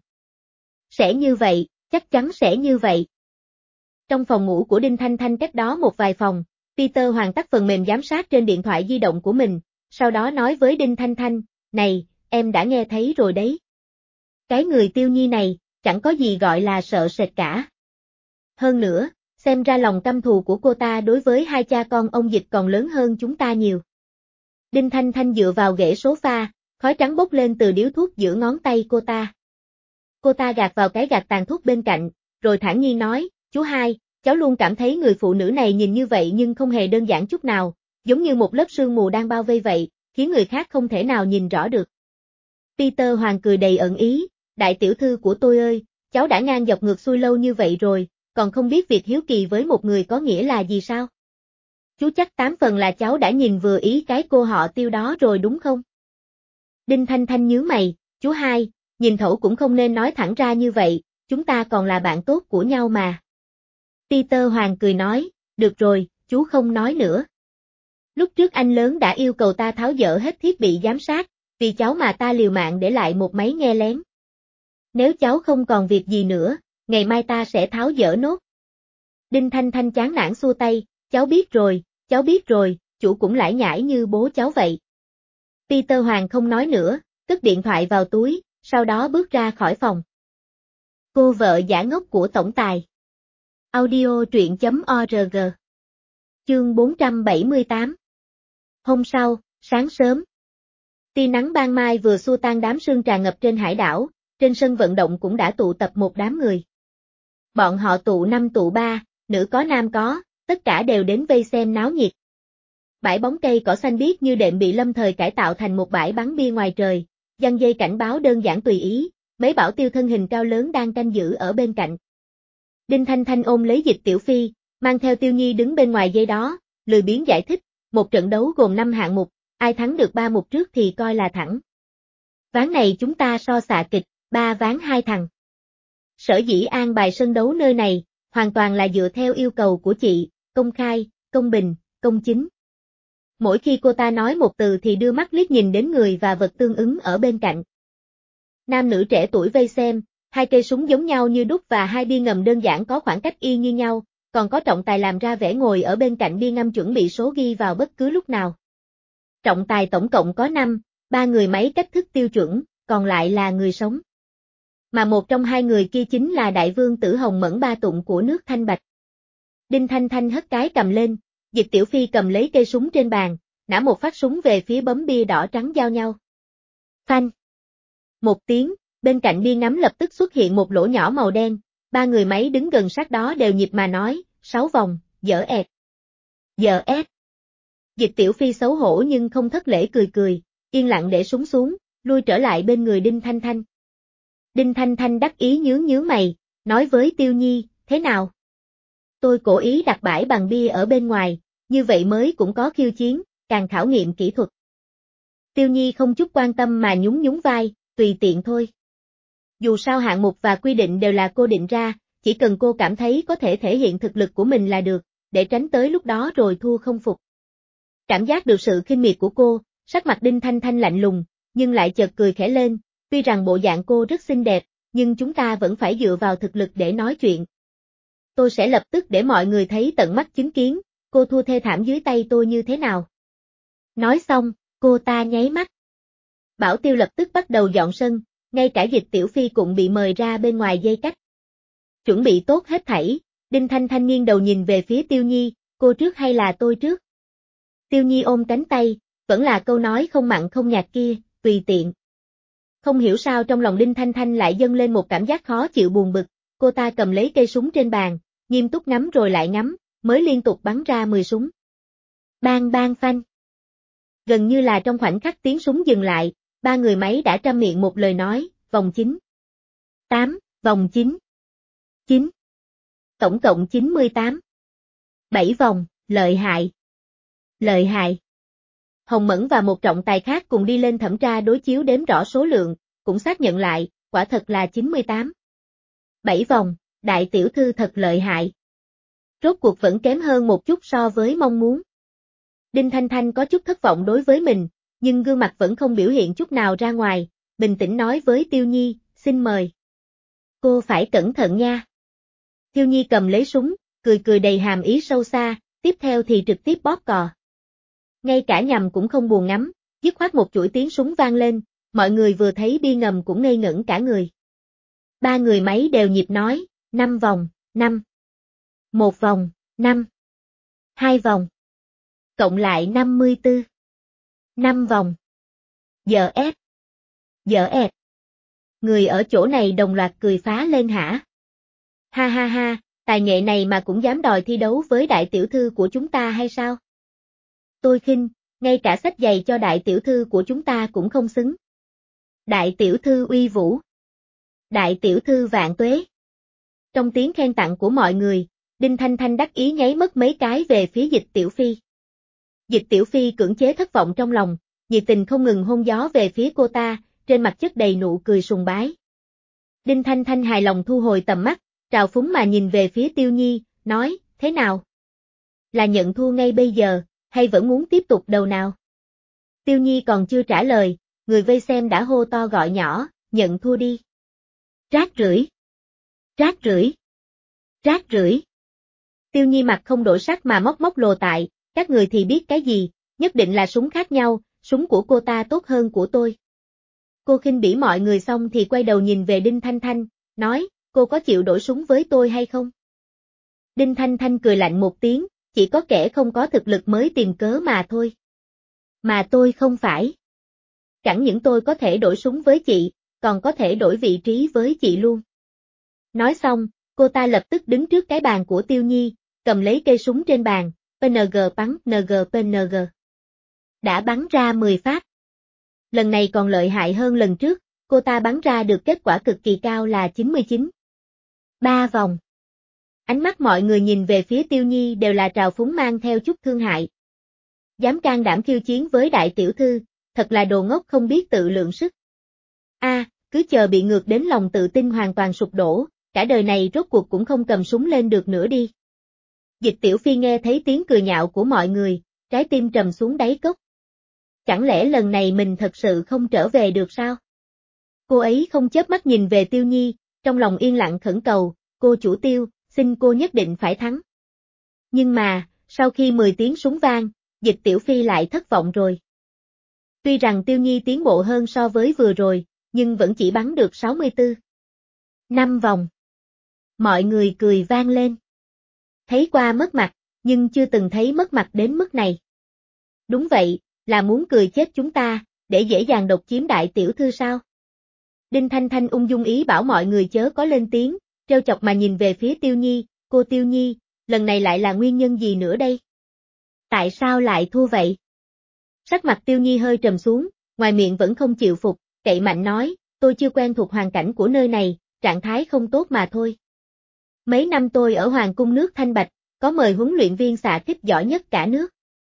Sẽ như vậy, chắc chắn sẽ như vậy. Trong phòng ngủ của Đinh Thanh Thanh cách đó một vài phòng, Peter hoàn tất phần mềm giám sát trên điện thoại di động của mình, sau đó nói với Đinh Thanh Thanh, này, em đã nghe thấy rồi đấy. Cái người Tiêu Nhi này, chẳng có gì gọi là sợ sệt cả. Hơn nữa, xem ra lòng căm thù của cô ta đối với hai cha con ông Dịch còn lớn hơn chúng ta nhiều. Đinh Thanh Thanh dựa vào ghế sofa, khói trắng bốc lên từ điếu thuốc giữa ngón tay cô ta. Cô ta gạt vào cái gạt tàn thuốc bên cạnh, rồi thản nhiên nói, chú hai, cháu luôn cảm thấy người phụ nữ này nhìn như vậy nhưng không hề đơn giản chút nào, giống như một lớp sương mù đang bao vây vậy, khiến người khác không thể nào nhìn rõ được. Peter Hoàng cười đầy ẩn ý, đại tiểu thư của tôi ơi, cháu đã ngang dọc ngược xuôi lâu như vậy rồi, còn không biết việc hiếu kỳ với một người có nghĩa là gì sao? Chú chắc 8 phần là cháu đã nhìn vừa ý cái cô họ Tiêu đó rồi đúng không? Đinh Thanh Thanh nhướng mày, chú hai, nhìn thấu cũng không nên nói thẳng ra như vậy, chúng ta còn là bạn tốt của nhau mà. Peter Hoàng cười nói, được rồi, chú không nói nữa. Lúc trước anh lớn đã yêu cầu ta tháo dỡ hết thiết bị giám sát, vì cháu mà ta liều mạng để lại một máy nghe lén. Nếu cháu không còn việc gì nữa, ngày mai ta sẽ tháo dỡ nốt. Đinh Thanh Thanh chán nản xua tay, cháu biết rồi, chủ cũng lải nhải như bố cháu vậy. Peter Hoàng không nói nữa, cất điện thoại vào túi, sau đó bước ra khỏi phòng. Cô vợ giả ngốc của tổng tài. Audio truyện.org. Chương 478. Hôm sau, sáng sớm. Tia nắng ban mai vừa xua tan đám sương tràn ngập trên hải đảo, trên sân vận động cũng đã tụ tập một đám người. Bọn họ tụ 5 tụ 3, nữ có nam có, tất cả đều đến vây xem náo nhiệt. Bãi bóng cây cỏ xanh biếc như đệm bị lâm thời cải tạo thành một bãi bắn bia ngoài trời, giăng dây cảnh báo đơn giản tùy ý, mấy bảo tiêu thân hình cao lớn đang canh giữ ở bên cạnh. Đinh Thanh Thanh ôm lấy Dịch Tiểu Phi, mang theo Tiêu Nhi đứng bên ngoài dây đó, lười biếng giải thích, một trận đấu gồm 5 hạng mục, ai thắng được 3 mục trước thì coi là thẳng. Ván này chúng ta so xạ kịch, 3 ván 2 thằng. Sở dĩ an bài sân đấu nơi này, hoàn toàn là dựa theo yêu cầu của chị, công khai, công bình, công chính. Mỗi khi cô ta nói một từ thì đưa mắt liếc nhìn đến người và vật tương ứng ở bên cạnh. Nam nữ trẻ tuổi vây xem, 2 cây súng giống nhau như đúc và 2 bia ngầm đơn giản có khoảng cách y như nhau, còn có trọng tài làm ra vẻ ngồi ở bên cạnh bia ngâm chuẩn bị số ghi vào bất cứ lúc nào. Trọng tài tổng cộng có 5, 3 người máy cách thức tiêu chuẩn, còn lại là người sống. Mà một trong 2 người kia chính là đại vương Tử Hồng Mẫn Ba Tụng của nước Thanh Bạch. Đinh Thanh Thanh hất cái cầm lên, Dịch Tiểu Phi cầm lấy cây súng trên bàn, nã một phát súng về phía bấm bia đỏ trắng giao nhau. Phanh. Một tiếng, bên cạnh bia ngắm lập tức xuất hiện một lỗ nhỏ màu đen, ba người máy đứng gần sát đó đều nhịp mà nói, 6 vòng, dở ẹt. Dở ẹt. Dịch Tiểu Phi xấu hổ nhưng không thất lễ cười cười, yên lặng để súng xuống, lui trở lại bên người Đinh Thanh Thanh. Đinh Thanh Thanh đắc ý nhướng nhướng mày, nói với Tiêu Nhi, thế nào? Tôi cố ý đặt bãi bằng bia ở bên ngoài, như vậy mới cũng có khiêu chiến, càng khảo nghiệm kỹ thuật. Tiêu Nhi không chút quan tâm mà nhún nhún vai, tùy tiện thôi. Dù sao hạng mục và quy định đều là cô định ra, chỉ cần cô cảm thấy có thể thể hiện thực lực của mình là được, để tránh tới lúc đó rồi thua không phục. Cảm giác được sự khinh miệt của cô, sắc mặt Đinh Thanh Thanh lạnh lùng, nhưng lại chợt cười khẽ lên, tuy rằng bộ dạng cô rất xinh đẹp, nhưng chúng ta vẫn phải dựa vào thực lực để nói chuyện. Tôi sẽ lập tức để mọi người thấy tận mắt chứng kiến, cô thua thê thảm dưới tay tôi như thế nào. Nói xong, cô ta nháy mắt. Bảo Tiêu lập tức bắt đầu dọn sân, ngay cả Dịch Tiểu Phi cũng bị mời ra bên ngoài dây cách. Chuẩn bị tốt hết thảy, Đinh Thanh Thanh nghiêng đầu nhìn về phía Tiêu Nhi, cô trước hay là tôi trước? Tiêu Nhi ôm cánh tay, vẫn là câu nói không mặn không nhạt kia, tùy tiện. Không hiểu sao trong lòng Đinh Thanh Thanh lại dâng lên một cảm giác khó chịu buồn bực, cô ta cầm lấy cây súng trên bàn, nghiêm túc ngắm rồi lại ngắm, mới liên tục bắn ra 10 súng. Bang bang phanh. Gần như là trong khoảnh khắc tiếng súng dừng lại, ba người máy đã trăm miệng một lời nói, vòng 9. 8, vòng 9. 9. Tổng cộng 98. 7 vòng, lợi hại. Lợi hại. Hồng Mẫn và một trọng tài khác cùng đi lên thẩm tra đối chiếu đếm rõ số lượng, cũng xác nhận lại, quả thật là 98. 7 vòng, đại tiểu thư thật lợi hại. Rốt cuộc vẫn kém hơn một chút so với mong muốn. Đinh Thanh Thanh có chút thất vọng đối với mình, nhưng gương mặt vẫn không biểu hiện chút nào ra ngoài, bình tĩnh nói với Tiêu Nhi, xin mời. Cô phải cẩn thận nha. Tiêu Nhi cầm lấy súng, cười cười đầy hàm ý sâu xa, tiếp theo thì trực tiếp bóp cò. Ngay cả nhầm cũng không buồn ngắm, dứt khoát một chuỗi tiếng súng vang lên, mọi người vừa thấy bia ngầm cũng ngây ngẩn cả người. Ba người máy đều nhịp nói, 5 vòng, 5. 1 vòng, 5. 2 vòng. Cộng lại 54. 5 vòng. Giờ ép. Giờ ép. Người ở chỗ này đồng loạt cười phá lên hả? Ha ha ha, tài nghệ này mà cũng dám đòi thi đấu với đại tiểu thư của chúng ta hay sao? Tôi khinh, ngay cả xách giày cho đại tiểu thư của chúng ta cũng không xứng. Đại tiểu thư uy vũ. Đại tiểu thư vạn tuế. Trong tiếng khen tặng của mọi người, Đinh Thanh Thanh đắc ý nháy mất mấy cái về phía Dịch Tiểu Phi. Dịch Tiểu Phi cưỡng chế thất vọng trong lòng, nhiệt tình không ngừng hôn gió về phía cô ta, trên mặt chất đầy nụ cười sùng bái. Đinh Thanh Thanh hài lòng thu hồi tầm mắt, trào phúng mà nhìn về phía Tiêu Nhi, nói, thế nào? Là nhận thua ngay bây giờ, hay vẫn muốn tiếp tục đầu nào? Tiêu Nhi còn chưa trả lời, người vây xem đã hô to gọi nhỏ, nhận thua đi. Rác rưởi. Rác rưởi. Rác rưởi. Tiêu Nhi mặt không đổi sắc mà móc móc lồ tại, các người thì biết cái gì, nhất định là súng khác nhau, súng của cô ta tốt hơn của tôi. Cô khinh bỉ mọi người xong thì quay đầu nhìn về Đinh Thanh Thanh, nói, cô có chịu đổi súng với tôi hay không? Đinh Thanh Thanh cười lạnh một tiếng, chỉ có kẻ không có thực lực mới tìm cớ mà thôi. Mà tôi không phải. Chẳng những tôi có thể đổi súng với chị, còn có thể đổi vị trí với chị luôn. Nói xong, cô ta lập tức đứng trước cái bàn của Tiêu Nhi, cầm lấy cây súng trên bàn, PNG bắn PNG. Đã bắn ra 10 phát. Lần này còn lợi hại hơn lần trước, cô ta bắn ra được kết quả cực kỳ cao là 99. 3 vòng. Ánh mắt mọi người nhìn về phía Tiêu Nhi đều là trào phúng mang theo chút thương hại. Dám can đảm khiêu chiến với đại tiểu thư, thật là đồ ngốc không biết tự lượng sức. Cứ chờ bị ngược đến lòng tự tin hoàn toàn sụp đổ, cả đời này rốt cuộc cũng không cầm súng lên được nữa đi. Dịch Tiểu Phi nghe thấy tiếng cười nhạo của mọi người, trái tim trầm xuống đáy cốc. Chẳng lẽ lần này mình thật sự không trở về được sao? Cô ấy không chớp mắt nhìn về Tiêu Nhi, trong lòng yên lặng khẩn cầu, cô chủ Tiêu, xin cô nhất định phải thắng. Nhưng mà, sau khi 10 tiếng súng vang, Dịch Tiểu Phi lại thất vọng rồi. Tuy rằng Tiêu Nhi tiến bộ hơn so với vừa rồi, nhưng vẫn chỉ bắn được 64. 5 vòng. Mọi người cười vang lên. Thấy qua mất mặt, nhưng chưa từng thấy mất mặt đến mức này. Đúng vậy, là muốn cười chết chúng ta, để dễ dàng độc chiếm đại tiểu thư sao? Đinh Thanh Thanh ung dung ý bảo mọi người chớ có lên tiếng, trêu chọc mà nhìn về phía Tiêu Nhi, cô Tiêu Nhi, lần này lại là nguyên nhân gì nữa đây? Tại sao lại thua vậy? Sắc mặt Tiêu Nhi hơi trầm xuống, ngoài miệng vẫn không chịu phục, cậy mạnh nói, tôi chưa quen thuộc hoàn cảnh của nơi này, trạng thái không tốt mà thôi. Mấy năm tôi ở Hoàng cung nước Thanh Bạch, có mời huấn luyện viên xạ kích giỏi nhất cả nước.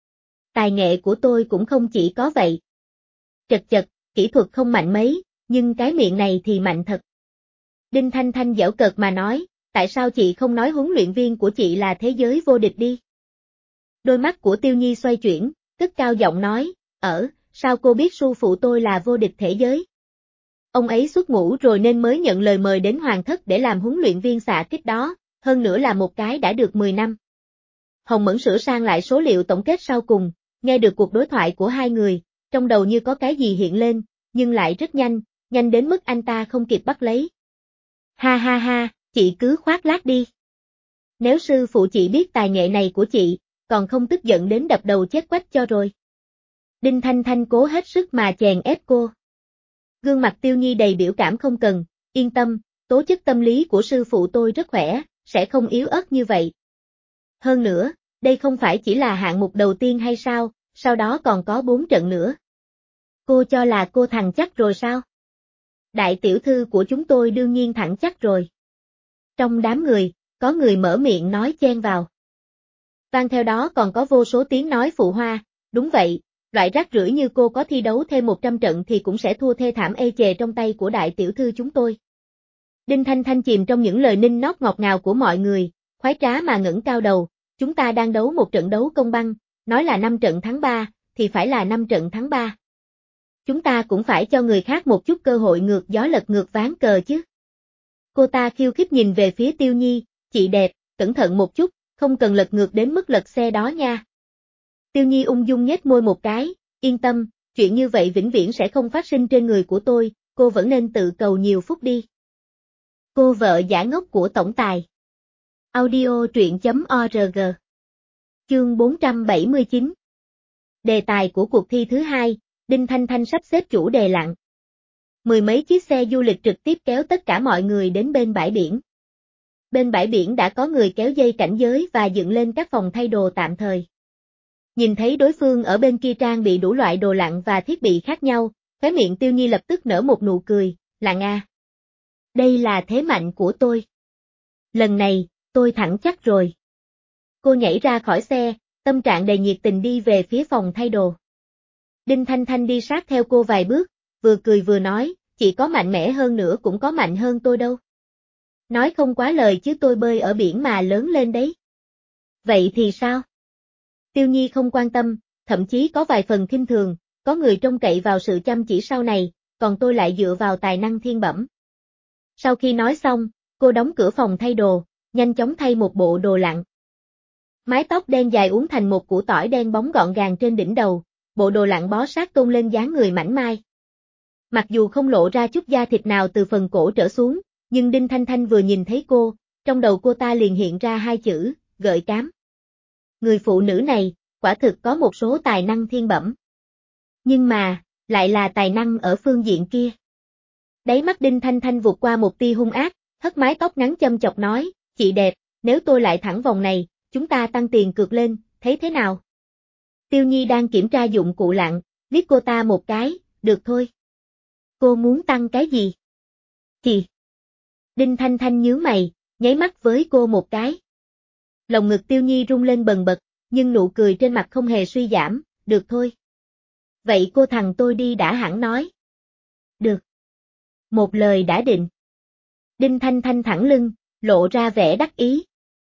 Tài nghệ của tôi cũng không chỉ có vậy. Chật chật, kỹ thuật không mạnh mấy, nhưng cái miệng này thì mạnh thật. Đinh Thanh Thanh giễu cợt mà nói, tại sao chị không nói huấn luyện viên của chị là thế giới vô địch đi? Đôi mắt của Tiêu Nhi xoay chuyển, cất cao giọng nói, sao cô biết sư phụ tôi là vô địch thể giới? Ông ấy xuất ngũ rồi nên mới nhận lời mời đến Hoàng thất để làm huấn luyện viên xạ kích đó, hơn nữa là một cái đã được 10 năm. Hồng Mẫn sửa sang lại số liệu tổng kết sau cùng, nghe được cuộc đối thoại của hai người, trong đầu như có cái gì hiện lên, nhưng lại rất nhanh đến mức anh ta không kịp bắt lấy. Ha ha ha, chị cứ khoác lác đi. Nếu sư phụ chị biết tài nghệ này của chị, còn không tức giận đến đập đầu chết quách cho rồi. Đinh Thanh Thanh cố hết sức mà chèn ép cô. Gương mặt Tiêu Nhi đầy biểu cảm không cần, yên tâm, tố chất tâm lý của sư phụ tôi rất khỏe, sẽ không yếu ớt như vậy. Hơn nữa, đây không phải chỉ là hạng mục đầu tiên hay sao, sau đó còn có 4 trận nữa. Cô cho là cô thằng chắc rồi sao? Đại tiểu thư của chúng tôi đương nhiên thẳng chắc rồi. Trong đám người, có người mở miệng nói chen vào. Vang theo đó còn có vô số tiếng nói phụ hoa, đúng vậy, loại rác rưởi như cô có thi đấu thêm 100 trận thì cũng sẽ thua thê thảm ê chề trong tay của đại tiểu thư chúng tôi. Đinh Thanh Thanh chìm trong những lời ninh nót ngọt ngào của mọi người, khoái trá mà ngẩng cao đầu, chúng ta đang đấu một trận đấu công bằng, nói là 5 trận thắng 3, thì phải là 5 trận thắng 3. Chúng ta cũng phải cho người khác một chút cơ hội ngược gió lật ngược ván cờ chứ. Cô ta khiêu khích nhìn về phía Tiêu Nhi, chị đẹp, cẩn thận một chút, không cần lật ngược đến mức lật xe đó nha. Tiêu Nhi ung dung nhếch môi một cái, yên tâm, chuyện như vậy vĩnh viễn sẽ không phát sinh trên người của tôi, cô vẫn nên tự cầu nhiều phúc đi. Cô vợ giả ngốc của tổng tài. Audio truyện.org. Chương 479. Đề tài của cuộc thi thứ hai, Đinh Thanh Thanh sắp xếp chủ đề lặng. Mười mấy chiếc xe du lịch trực tiếp kéo tất cả mọi người đến bên bãi biển. Bên bãi biển đã có người kéo dây cảnh giới và dựng lên các phòng thay đồ tạm thời. Nhìn thấy đối phương ở bên kia trang bị đủ loại đồ lặn và thiết bị khác nhau, khóe miệng Tiêu Nhi lập tức nở một nụ cười, lặn à. Đây là thế mạnh của tôi. Lần này, tôi thẳng chắc rồi. Cô nhảy ra khỏi xe, tâm trạng đầy nhiệt tình đi về phía phòng thay đồ. Đinh Thanh Thanh đi sát theo cô vài bước, vừa cười vừa nói, chị có mạnh mẽ hơn nữa cũng có mạnh hơn tôi đâu. Nói không quá lời chứ tôi bơi ở biển mà lớn lên đấy. Vậy thì sao? Tiêu Nhi không quan tâm, thậm chí có vài phần khinh thường, có người trông cậy vào sự chăm chỉ sau này, còn tôi lại dựa vào tài năng thiên bẩm. Sau khi nói xong, cô đóng cửa phòng thay đồ, nhanh chóng thay một bộ đồ lặn. Mái tóc đen dài uốn thành một củ tỏi đen bóng gọn gàng trên đỉnh đầu, bộ đồ lặn bó sát tôn lên dáng người mảnh mai. Mặc dù không lộ ra chút da thịt nào từ phần cổ trở xuống, nhưng Đinh Thanh Thanh vừa nhìn thấy cô, trong đầu cô ta liền hiện ra hai chữ, gợi cảm. Người phụ nữ này, quả thực có một số tài năng thiên bẩm. Nhưng mà, lại là tài năng ở phương diện kia. Đáy mắt Đinh Thanh Thanh vụt qua một tia hung ác, hất mái tóc ngắn châm chọc nói, chị đẹp, nếu tôi lại thẳng vòng này, chúng ta tăng tiền cược lên, thấy thế nào? Tiêu Nhi đang kiểm tra dụng cụ lặn, liếc cô ta một cái, được thôi. Cô muốn tăng cái gì? Thì. Đinh Thanh Thanh nhướng mày, nháy mắt với cô một cái. Lồng ngực Tiêu Nhi rung lên bần bật, nhưng nụ cười trên mặt không hề suy giảm, được thôi. Vậy cô thằng tôi đi đã hẳn nói. Được. Một lời đã định. Đinh Thanh Thanh thẳng lưng, lộ ra vẻ đắc ý.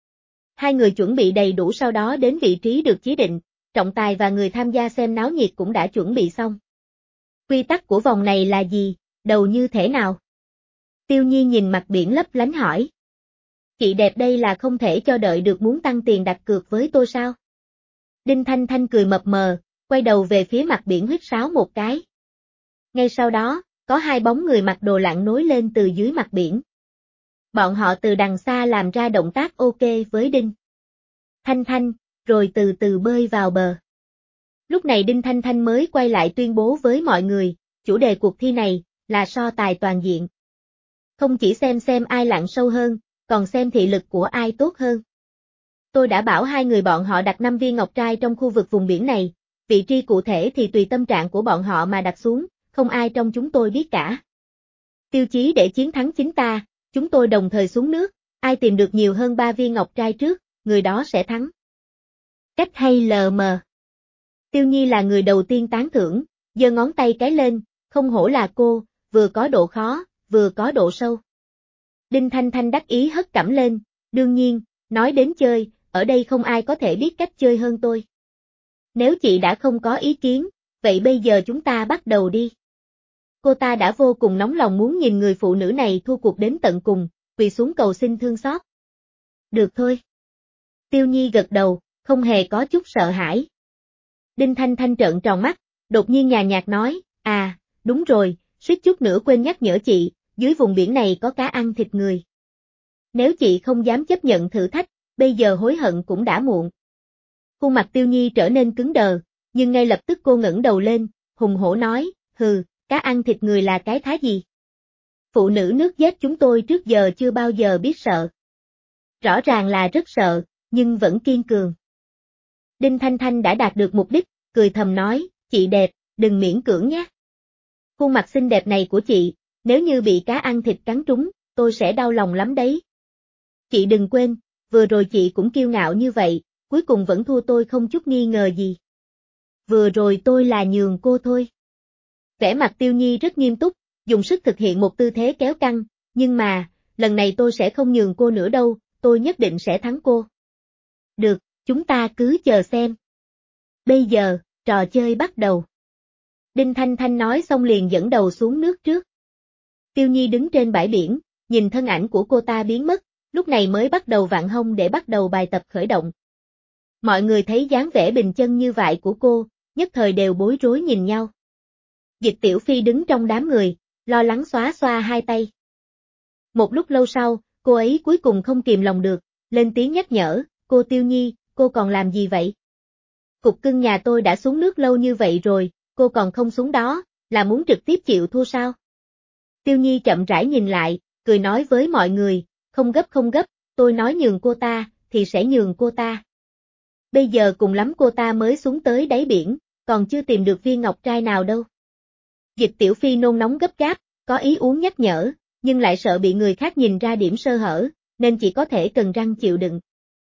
Hai người chuẩn bị đầy đủ sau đó đến vị trí được chỉ định, trọng tài và người tham gia xem náo nhiệt cũng đã chuẩn bị xong. Quy tắc của vòng này là gì, đầu như thế nào? Tiêu Nhi nhìn mặt biển lấp lánh hỏi. Chị đẹp đây là không thể cho đợi được muốn tăng tiền đặt cược với tôi sao? Đinh Thanh Thanh cười mập mờ, quay đầu về phía mặt biển huýt sáo một cái. Ngay sau đó, có hai bóng người mặc đồ lặn nối lên từ dưới mặt biển. Bọn họ từ đằng xa làm ra động tác ok với Đinh Thanh Thanh, rồi từ từ bơi vào bờ. Lúc này Đinh Thanh Thanh mới quay lại tuyên bố với mọi người, chủ đề cuộc thi này là so tài toàn diện. Không chỉ xem ai lặn sâu hơn, còn xem thị lực của ai tốt hơn. Tôi đã bảo hai người bọn họ đặt 5 viên ngọc trai trong khu vực vùng biển này, vị trí cụ thể thì tùy tâm trạng của bọn họ mà đặt xuống, không ai trong chúng tôi biết cả. Tiêu chí để chiến thắng chính ta, chúng tôi đồng thời xuống nước, ai tìm được nhiều hơn 3 viên ngọc trai trước, người đó sẽ thắng. Cách hay lờ mờ. Tiêu Nhi là người đầu tiên tán thưởng, giơ ngón tay cái lên, không hổ là cô, vừa có độ khó, vừa có độ sâu. Đinh Thanh Thanh đắc ý hất cằm lên, đương nhiên, nói đến chơi, ở đây không ai có thể biết cách chơi hơn tôi. Nếu chị đã không có ý kiến, vậy bây giờ chúng ta bắt đầu đi. Cô ta đã vô cùng nóng lòng muốn nhìn người phụ nữ này thua cuộc đến tận cùng, quỳ xuống cầu xin thương xót. Được thôi. Tiêu Nhi gật đầu, không hề có chút sợ hãi. Đinh Thanh Thanh trợn tròn mắt, đột nhiên nhàn nhạt nói, đúng rồi, suýt chút nữa quên nhắc nhở chị, dưới vùng biển này có cá ăn thịt người. Nếu chị không dám chấp nhận thử thách, bây giờ hối hận cũng đã muộn. Khuôn mặt Tiêu Nhi trở nên cứng đờ, nhưng ngay lập tức cô ngẩng đầu lên, hùng hổ nói, hừ, cá ăn thịt người là cái thá gì? Phụ nữ nước dết chúng tôi trước giờ chưa bao giờ biết sợ. Rõ ràng là rất sợ, nhưng vẫn kiên cường. Đinh Thanh Thanh đã đạt được mục đích, cười thầm nói, chị đẹp, đừng miễn cưỡng nhé. Khuôn mặt xinh đẹp này của chị, nếu như bị cá ăn thịt cắn trúng, tôi sẽ đau lòng lắm đấy. Chị đừng quên, vừa rồi chị cũng kiêu ngạo như vậy, cuối cùng vẫn thua tôi không chút nghi ngờ gì. Vừa rồi tôi là nhường cô thôi. Vẻ mặt Tiêu Nhi rất nghiêm túc, dùng sức thực hiện một tư thế kéo căng, nhưng mà, lần này tôi sẽ không nhường cô nữa đâu, tôi nhất định sẽ thắng cô. Được, chúng ta cứ chờ xem. Bây giờ, trò chơi bắt đầu. Đinh Thanh Thanh nói xong liền dẫn đầu xuống nước trước. Tiêu Nhi đứng trên bãi biển, nhìn thân ảnh của cô ta biến mất, lúc này mới bắt đầu vặn hông để bắt đầu bài tập khởi động. Mọi người thấy dáng vẻ bình chân như vậy của cô, nhất thời đều bối rối nhìn nhau. Dịch Tiểu Phi đứng trong đám người, lo lắng xoa xoa hai tay. Một lúc lâu sau, cô ấy cuối cùng không kìm lòng được, lên tiếng nhắc nhở, cô Tiêu Nhi, cô còn làm gì vậy? Cục cưng nhà tôi đã xuống nước lâu như vậy rồi, cô còn không xuống đó, là muốn trực tiếp chịu thua sao? Tiêu Nhi chậm rãi nhìn lại, cười nói với mọi người, không gấp, tôi nói nhường cô ta, thì sẽ nhường cô ta. Bây giờ cùng lắm cô ta mới xuống tới đáy biển, còn chưa tìm được viên ngọc trai nào đâu. Dịch Tiểu Phi nôn nóng gấp gáp, có ý muốn nhắc nhở, nhưng lại sợ bị người khác nhìn ra điểm sơ hở, nên chỉ có thể cắn răng chịu đựng.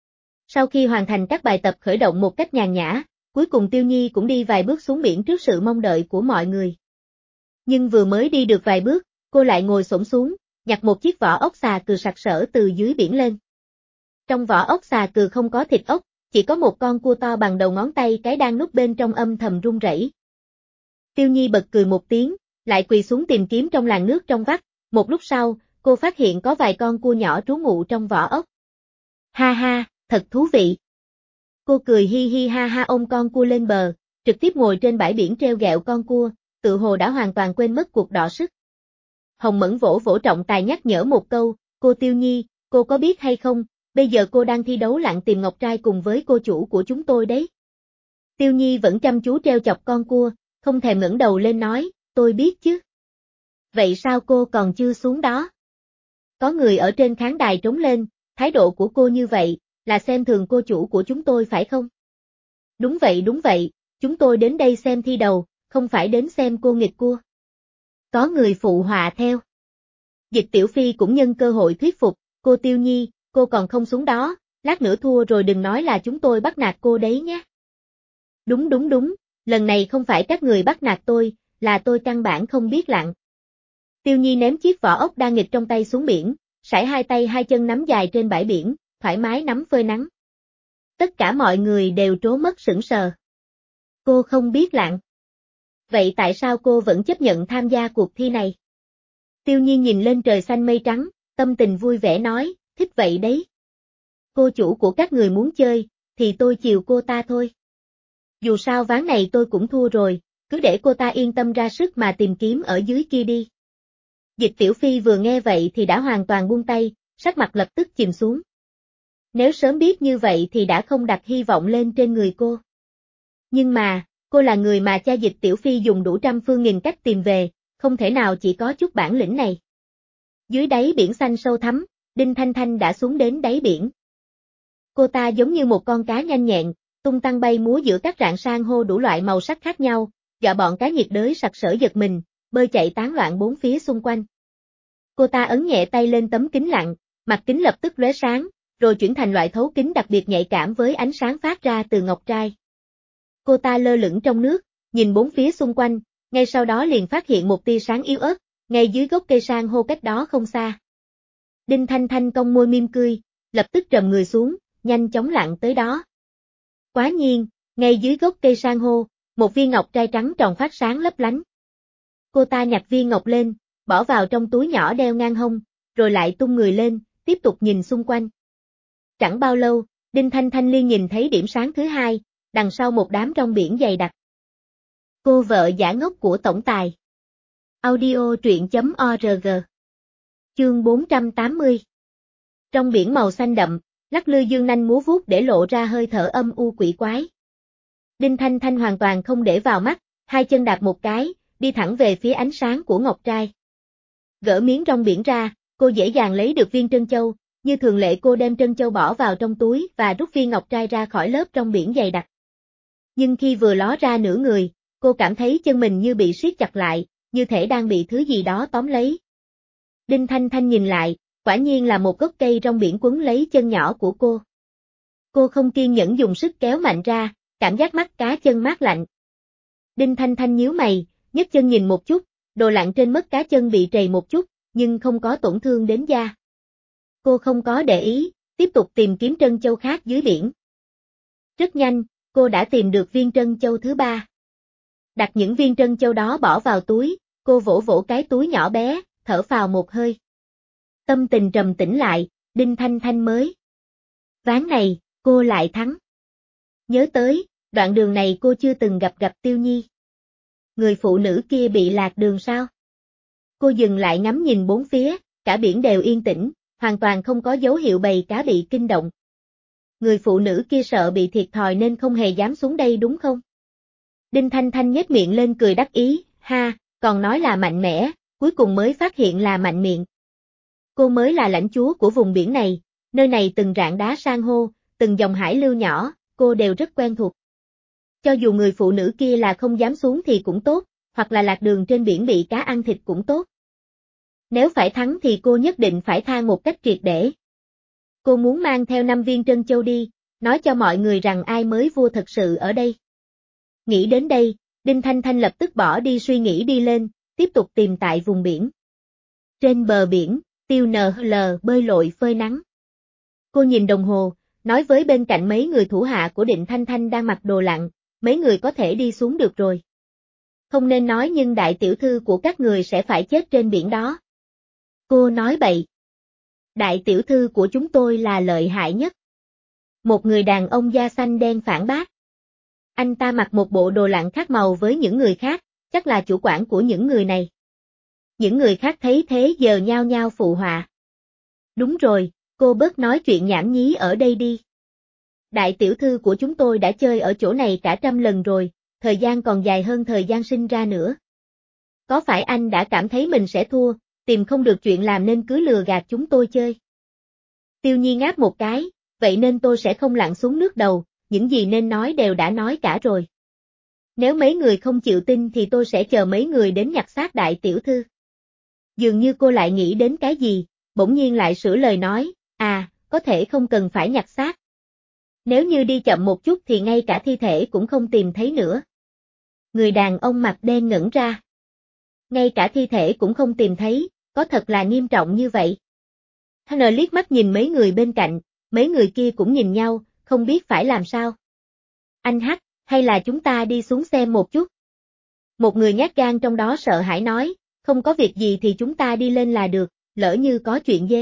Sau khi hoàn thành các bài tập khởi động một cách nhàn nhã, cuối cùng Tiêu Nhi cũng đi vài bước xuống biển trước sự mong đợi của mọi người. Nhưng vừa mới đi được vài bước, cô lại ngồi xổm xuống, nhặt một chiếc vỏ ốc xà cừ sặc sỡ từ dưới biển lên. Trong vỏ ốc xà cừ không có thịt ốc, chỉ có một con cua to bằng đầu ngón tay cái đang núp bên trong âm thầm run rẩy. Tiêu Nhi bật cười một tiếng, lại quỳ xuống tìm kiếm trong làn nước trong vắt, một lúc sau, cô phát hiện có vài con cua nhỏ trú ngụ trong vỏ ốc. Ha ha, thật thú vị. Cô cười hi hi ha ha ôm con cua lên bờ, trực tiếp ngồi trên bãi biển treo gẹo con cua, tự hồ đã hoàn toàn quên mất cuộc đọ sức. Hồng Mẫn vỗ vỗ trọng tài nhắc nhở một câu, cô Tiêu Nhi, cô có biết hay không, bây giờ cô đang thi đấu lặn tìm ngọc trai cùng với cô chủ của chúng tôi đấy. Tiêu Nhi vẫn chăm chú treo chọc con cua, không thèm ngẩng đầu lên nói, tôi biết chứ. Vậy sao cô còn chưa xuống đó? Có người ở trên khán đài trống lên, thái độ của cô như vậy, là xem thường cô chủ của chúng tôi phải không? Đúng vậy, chúng tôi đến đây xem thi đấu, không phải đến xem cô nghịch cua. Có người phụ họa theo. Dịch Tiểu Phi cũng nhân cơ hội thuyết phục, cô Tiêu Nhi, cô còn không xuống đó, lát nữa thua rồi đừng nói là chúng tôi bắt nạt cô đấy nhé. Đúng, lần này không phải các người bắt nạt tôi, là tôi căn bản không biết lặn. Tiêu Nhi ném chiếc vỏ ốc đang nghịch trong tay xuống biển, sải hai tay hai chân nắm dài trên bãi biển, thoải mái nắm phơi nắng. Tất cả mọi người đều trố mắt sững sờ. Cô không biết lặn. Vậy tại sao cô vẫn chấp nhận tham gia cuộc thi này? Tiêu Nhi nhìn lên trời xanh mây trắng, tâm tình vui vẻ nói, thích vậy đấy. Cô chủ của các người muốn chơi, thì tôi chiều cô ta thôi. Dù sao ván này tôi cũng thua rồi, cứ để cô ta yên tâm ra sức mà tìm kiếm ở dưới kia đi. Dịch Tiểu Phi vừa nghe vậy thì đã hoàn toàn buông tay, sắc mặt lập tức chìm xuống. Nếu sớm biết như vậy thì đã không đặt hy vọng lên trên người cô. Nhưng mà, cô là người mà cha Dịch Tiểu Phi dùng đủ trăm phương nghìn cách tìm về, không thể nào chỉ có chút bản lĩnh này. Dưới đáy biển xanh sâu thẳm, Đinh Thanh Thanh đã xuống đến đáy biển. Cô ta giống như một con cá nhanh nhẹn, tung tăng bay múa giữa các rạn san hô đủ loại màu sắc khác nhau, dọa bọn cá nhiệt đới sặc sỡ giật mình, bơi chạy tán loạn bốn phía xung quanh. Cô ta ấn nhẹ tay lên tấm kính lặn, mặt kính lập tức lóe sáng, rồi chuyển thành loại thấu kính đặc biệt nhạy cảm với ánh sáng phát ra từ ngọc trai. Cô ta lơ lửng trong nước, nhìn bốn phía xung quanh, ngay sau đó liền phát hiện một tia sáng yếu ớt, ngay dưới gốc cây san hô cách đó không xa. Đinh Thanh Thanh cong môi mỉm cười, lập tức trầm người xuống, nhanh chóng lặn tới đó. Quả nhiên, ngay dưới gốc cây san hô, một viên ngọc trai trắng tròn phát sáng lấp lánh. Cô ta nhặt viên ngọc lên, bỏ vào trong túi nhỏ đeo ngang hông, rồi lại tung người lên, tiếp tục nhìn xung quanh. Chẳng bao lâu, Đinh Thanh Thanh liền nhìn thấy điểm sáng thứ hai, đằng sau một đám rong biển dày đặc. Cô vợ giả ngốc của tổng tài. Audio truyện.org. Chương 480. Trong biển màu xanh đậm, lắc lư dương nanh múa vuốt để lộ ra hơi thở âm u quỷ quái. Đinh Thanh Thanh hoàn toàn không để vào mắt, hai chân đạp một cái, đi thẳng về phía ánh sáng của ngọc trai. Gỡ miếng rong biển ra, cô dễ dàng lấy được viên trân châu, như thường lệ cô đem trân châu bỏ vào trong túi và rút viên ngọc trai ra khỏi lớp rong biển dày đặc. Nhưng khi vừa ló ra nửa người, cô cảm thấy chân mình như bị siết chặt lại, như thể đang bị thứ gì đó tóm lấy. Đinh Thanh Thanh nhìn lại, quả nhiên là một gốc cây rong biển quấn lấy chân nhỏ của cô. Cô không kiên nhẫn dùng sức kéo mạnh ra, cảm giác mắt cá chân mát lạnh. Đinh Thanh Thanh nhíu mày, nhấc chân nhìn một chút, đồ lặn trên mất cá chân bị trầy một chút, nhưng không có tổn thương đến da. Cô không có để ý, tiếp tục tìm kiếm trân châu khác dưới biển. Rất nhanh, cô đã tìm được viên trân châu thứ ba. Đặt những viên trân châu đó bỏ vào túi, cô vỗ vỗ cái túi nhỏ bé, thở phào một hơi. Tâm tình trầm tĩnh lại, Đinh Thanh Thanh mới. Ván này, cô lại thắng. Nhớ tới, đoạn đường này cô chưa từng gặp Tiêu Nhi. Người phụ nữ kia bị lạc đường sao? Cô dừng lại ngắm nhìn bốn phía, cả biển đều yên tĩnh, hoàn toàn không có dấu hiệu bầy cá bị kinh động. Người phụ nữ kia sợ bị thiệt thòi nên không hề dám xuống đây đúng không? Đinh Thanh Thanh nhếch miệng lên cười đắc ý, ha, còn nói là mạnh mẽ, cuối cùng mới phát hiện là mạnh miệng. Cô mới là lãnh chúa của vùng biển này, nơi này từng rạn đá san hô, từng dòng hải lưu nhỏ, cô đều rất quen thuộc. Cho dù người phụ nữ kia là không dám xuống thì cũng tốt, hoặc là lạc đường trên biển bị cá ăn thịt cũng tốt. Nếu phải thắng thì cô nhất định phải tha một cách triệt để. Cô muốn mang theo 5 viên trân châu đi, nói cho mọi người rằng ai mới vua thật sự ở đây. Nghĩ đến đây, Đinh Thanh Thanh lập tức bỏ đi suy nghĩ đi lên, tiếp tục tìm tại vùng biển. Trên bờ biển, Tiêu NHL bơi lội phơi nắng. Cô nhìn đồng hồ, nói với bên cạnh mấy người thủ hạ của Đinh Thanh Thanh đang mặc đồ lặn, mấy người có thể đi xuống được rồi. Không nên nói nhưng đại tiểu thư của các người sẽ phải chết trên biển đó. Cô nói bậy. Đại tiểu thư của chúng tôi là lợi hại nhất. Một người đàn ông da xanh đen phản bác. Anh ta mặc một bộ đồ lặn khác màu với những người khác, chắc là chủ quản của những người này. Những người khác thấy thế giờ nhao nhao phụ họa. Đúng rồi, cô bớt nói chuyện nhảm nhí ở đây đi. Đại tiểu thư của chúng tôi đã chơi ở chỗ này cả 100 lần rồi, thời gian còn dài hơn thời gian sinh ra nữa. Có phải anh đã cảm thấy mình sẽ thua, tìm không được chuyện làm nên cứ lừa gạt chúng tôi chơi? Tiêu Nhi ngáp một cái, vậy nên tôi sẽ không lặn xuống nước đầu, những gì nên nói đều đã nói cả rồi. Nếu mấy người không chịu tin thì tôi sẽ chờ mấy người đến nhặt xác đại tiểu thư. Dường như cô lại nghĩ đến cái gì, bỗng nhiên lại sửa lời nói, có thể không cần phải nhặt xác. Nếu như đi chậm một chút thì ngay cả thi thể cũng không tìm thấy nữa. Người đàn ông mặt đen ngẩn ra. Ngay cả thi thể cũng không tìm thấy, có thật là nghiêm trọng như vậy. Hắn liếc mắt nhìn mấy người bên cạnh, mấy người kia cũng nhìn nhau, không biết phải làm sao. Anh Hắc, hay là chúng ta đi xuống xem một chút? Một người nhát gan trong đó sợ hãi nói, không có việc gì thì chúng ta đi lên là được, lỡ như có chuyện dê.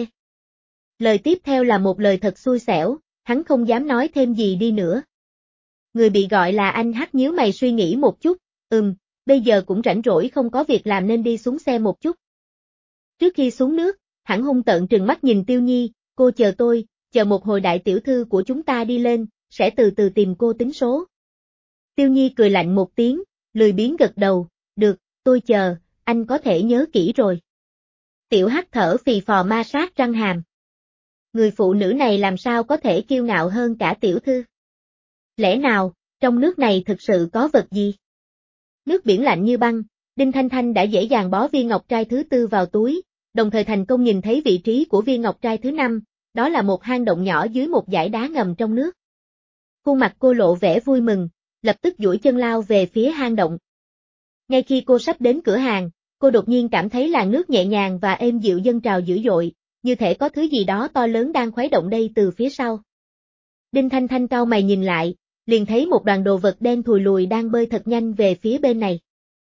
Lời tiếp theo là một lời thật xui xẻo, hắn không dám nói thêm gì đi nữa. Người bị gọi là anh Hắc nhíu mày suy nghĩ một chút, bây giờ cũng rảnh rỗi không có việc làm nên đi xuống xe một chút. Trước khi xuống nước, hắn hung tợn trừng mắt nhìn Tiêu Nhi, cô chờ tôi, chờ một hồi đại tiểu thư của chúng ta đi lên, sẽ từ từ tìm cô tính số. Tiêu Nhi cười lạnh một tiếng, lười biếng gật đầu, được, tôi chờ, anh có thể nhớ kỹ rồi. Tiểu Hắc thở phì phò ma sát răng hàm. Người phụ nữ này làm sao có thể kiêu ngạo hơn cả tiểu thư? Lẽ nào, trong nước này thực sự có vật gì? Nước biển lạnh như băng, Đinh Thanh Thanh đã dễ dàng bó viên ngọc trai thứ 4 vào túi, đồng thời thành công nhìn thấy vị trí của viên ngọc trai thứ 5, đó là một hang động nhỏ dưới một dải đá ngầm trong nước. Khuôn mặt cô lộ vẻ vui mừng, lập tức duỗi chân lao về phía hang động. Ngay khi cô sắp đến cửa hàng, cô đột nhiên cảm thấy làn nước nhẹ nhàng và êm dịu dâng trào dữ dội, như thể có thứ gì đó to lớn đang khuấy động đây từ phía sau. Đinh Thanh Thanh cau mày nhìn lại, liền thấy một đoàn đồ vật đen thùi lùi đang bơi thật nhanh về phía bên này.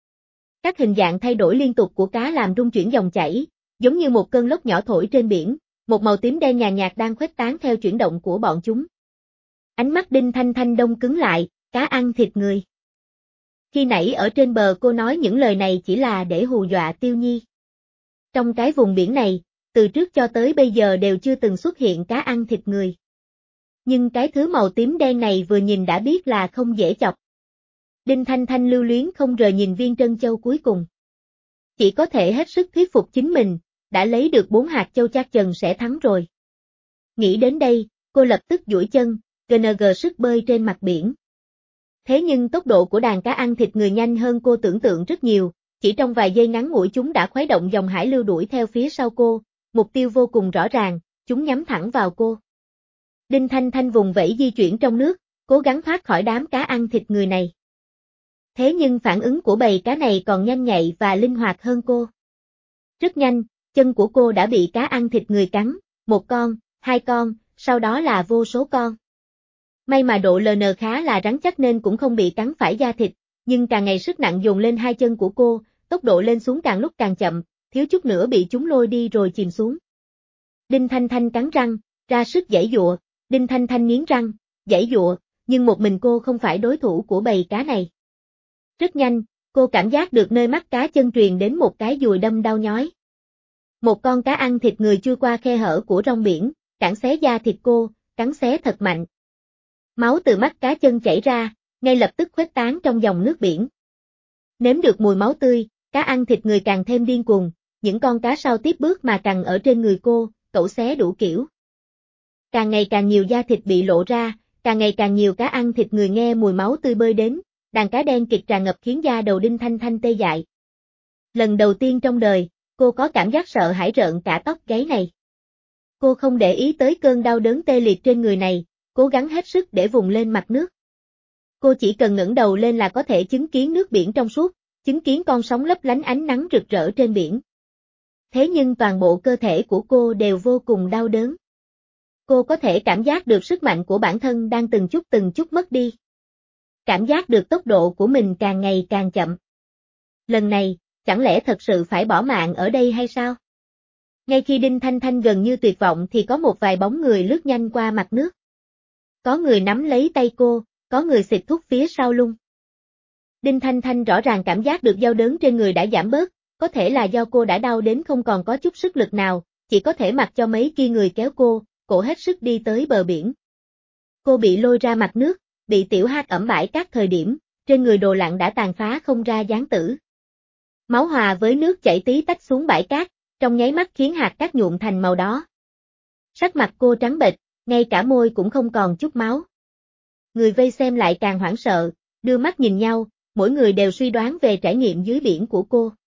Các hình dạng thay đổi liên tục của cá làm rung chuyển dòng chảy, giống như một cơn lốc nhỏ thổi trên biển, một màu tím đen nhàn nhạt đang khuếch tán theo chuyển động của bọn chúng. Ánh mắt Đinh Thanh Thanh đông cứng lại, cá ăn thịt người. Khi nãy ở trên bờ cô nói những lời này chỉ là để hù dọa Tiêu Nhi. Trong cái vùng biển này, từ trước cho tới bây giờ đều chưa từng xuất hiện cá ăn thịt người. Nhưng cái thứ màu tím đen này vừa nhìn đã biết là không dễ chọc. Đinh Thanh Thanh lưu luyến không rời nhìn viên trân châu cuối cùng. Chỉ có thể hết sức thuyết phục chính mình, đã lấy được 4 hạt châu chắc chắn sẽ thắng rồi. Nghĩ đến đây, cô lập tức duỗi chân, GNG sức bơi trên mặt biển. Thế nhưng tốc độ của đàn cá ăn thịt người nhanh hơn cô tưởng tượng rất nhiều, chỉ trong vài giây ngắn ngủi chúng đã khuấy động dòng hải lưu đuổi theo phía sau cô, mục tiêu vô cùng rõ ràng, chúng nhắm thẳng vào cô. Đinh Thanh Thanh vùng vẫy di chuyển trong nước, cố gắng thoát khỏi đám cá ăn thịt người này. Thế nhưng phản ứng của bầy cá này còn nhanh nhạy và linh hoạt hơn cô. Rất nhanh, chân của cô đã bị cá ăn thịt người cắn, 1 con, 2 con, sau đó là vô số con. May mà độ LN khá là rắn chắc nên cũng không bị cắn phải da thịt, nhưng càng ngày sức nặng dồn lên 2 chân của cô, tốc độ lên xuống càng lúc càng chậm, thiếu chút nữa bị chúng lôi đi rồi chìm xuống. Đinh Thanh Thanh cắn răng, ra sức giãy giụa, Đinh Thanh Thanh nghiến răng, giãy giụa, nhưng một mình cô không phải đối thủ của bầy cá này. Rất nhanh, cô cảm giác được nơi mắt cá chân truyền đến một cái dùi đâm đau nhói. Một con cá ăn thịt người chui qua khe hở của rong biển, cắn xé da thịt cô, cắn xé thật mạnh. Máu từ mắt cá chân chảy ra, ngay lập tức khuếch tán trong dòng nước biển. Nếm được mùi máu tươi, cá ăn thịt người càng thêm điên cuồng, những con cá sau tiếp bước mà cằn ở trên người cô, cẩu xé đủ kiểu. Càng ngày càng nhiều da thịt bị lộ ra, càng ngày càng nhiều cá ăn thịt người nghe mùi máu tươi bơi đến, đàn cá đen kịt tràn ngập khiến da đầu Đinh Thanh Thanh tê dại. Lần đầu tiên trong đời, cô có cảm giác sợ hãi rợn cả tóc gáy này. Cô không để ý tới cơn đau đớn tê liệt trên người này, cố gắng hết sức để vùng lên mặt nước. Cô chỉ cần ngẩng đầu lên là có thể chứng kiến nước biển trong suốt, chứng kiến con sóng lấp lánh ánh nắng rực rỡ trên biển. Thế nhưng toàn bộ cơ thể của cô đều vô cùng đau đớn. Cô có thể cảm giác được sức mạnh của bản thân đang từng chút mất đi. Cảm giác được tốc độ của mình càng ngày càng chậm. Lần này, chẳng lẽ thật sự phải bỏ mạng ở đây hay sao? Ngay khi Đinh Thanh Thanh gần như tuyệt vọng thì có một vài bóng người lướt nhanh qua mặt nước. Có người nắm lấy tay cô, có người xịt thuốc phía sau lưng. Đinh Thanh Thanh rõ ràng cảm giác được đau đớn trên người đã giảm bớt, có thể là do cô đã đau đến không còn có chút sức lực nào, chỉ có thể mặc cho mấy kia người kéo cô, cổ hết sức đi tới bờ biển. Cô bị lôi ra mặt nước, bị Tiểu Hắc ẵm bãi các thời điểm, trên người đồ lặn đã tàn phá không ra dáng tử. Máu hòa với nước chảy tí tách xuống bãi cát, trong nháy mắt khiến hạt cát nhuộm thành màu đó. Sắc mặt cô trắng bệch, ngay cả môi cũng không còn chút máu. Người vây xem lại càng hoảng sợ, đưa mắt nhìn nhau, mỗi người đều suy đoán về trải nghiệm dưới biển của cô.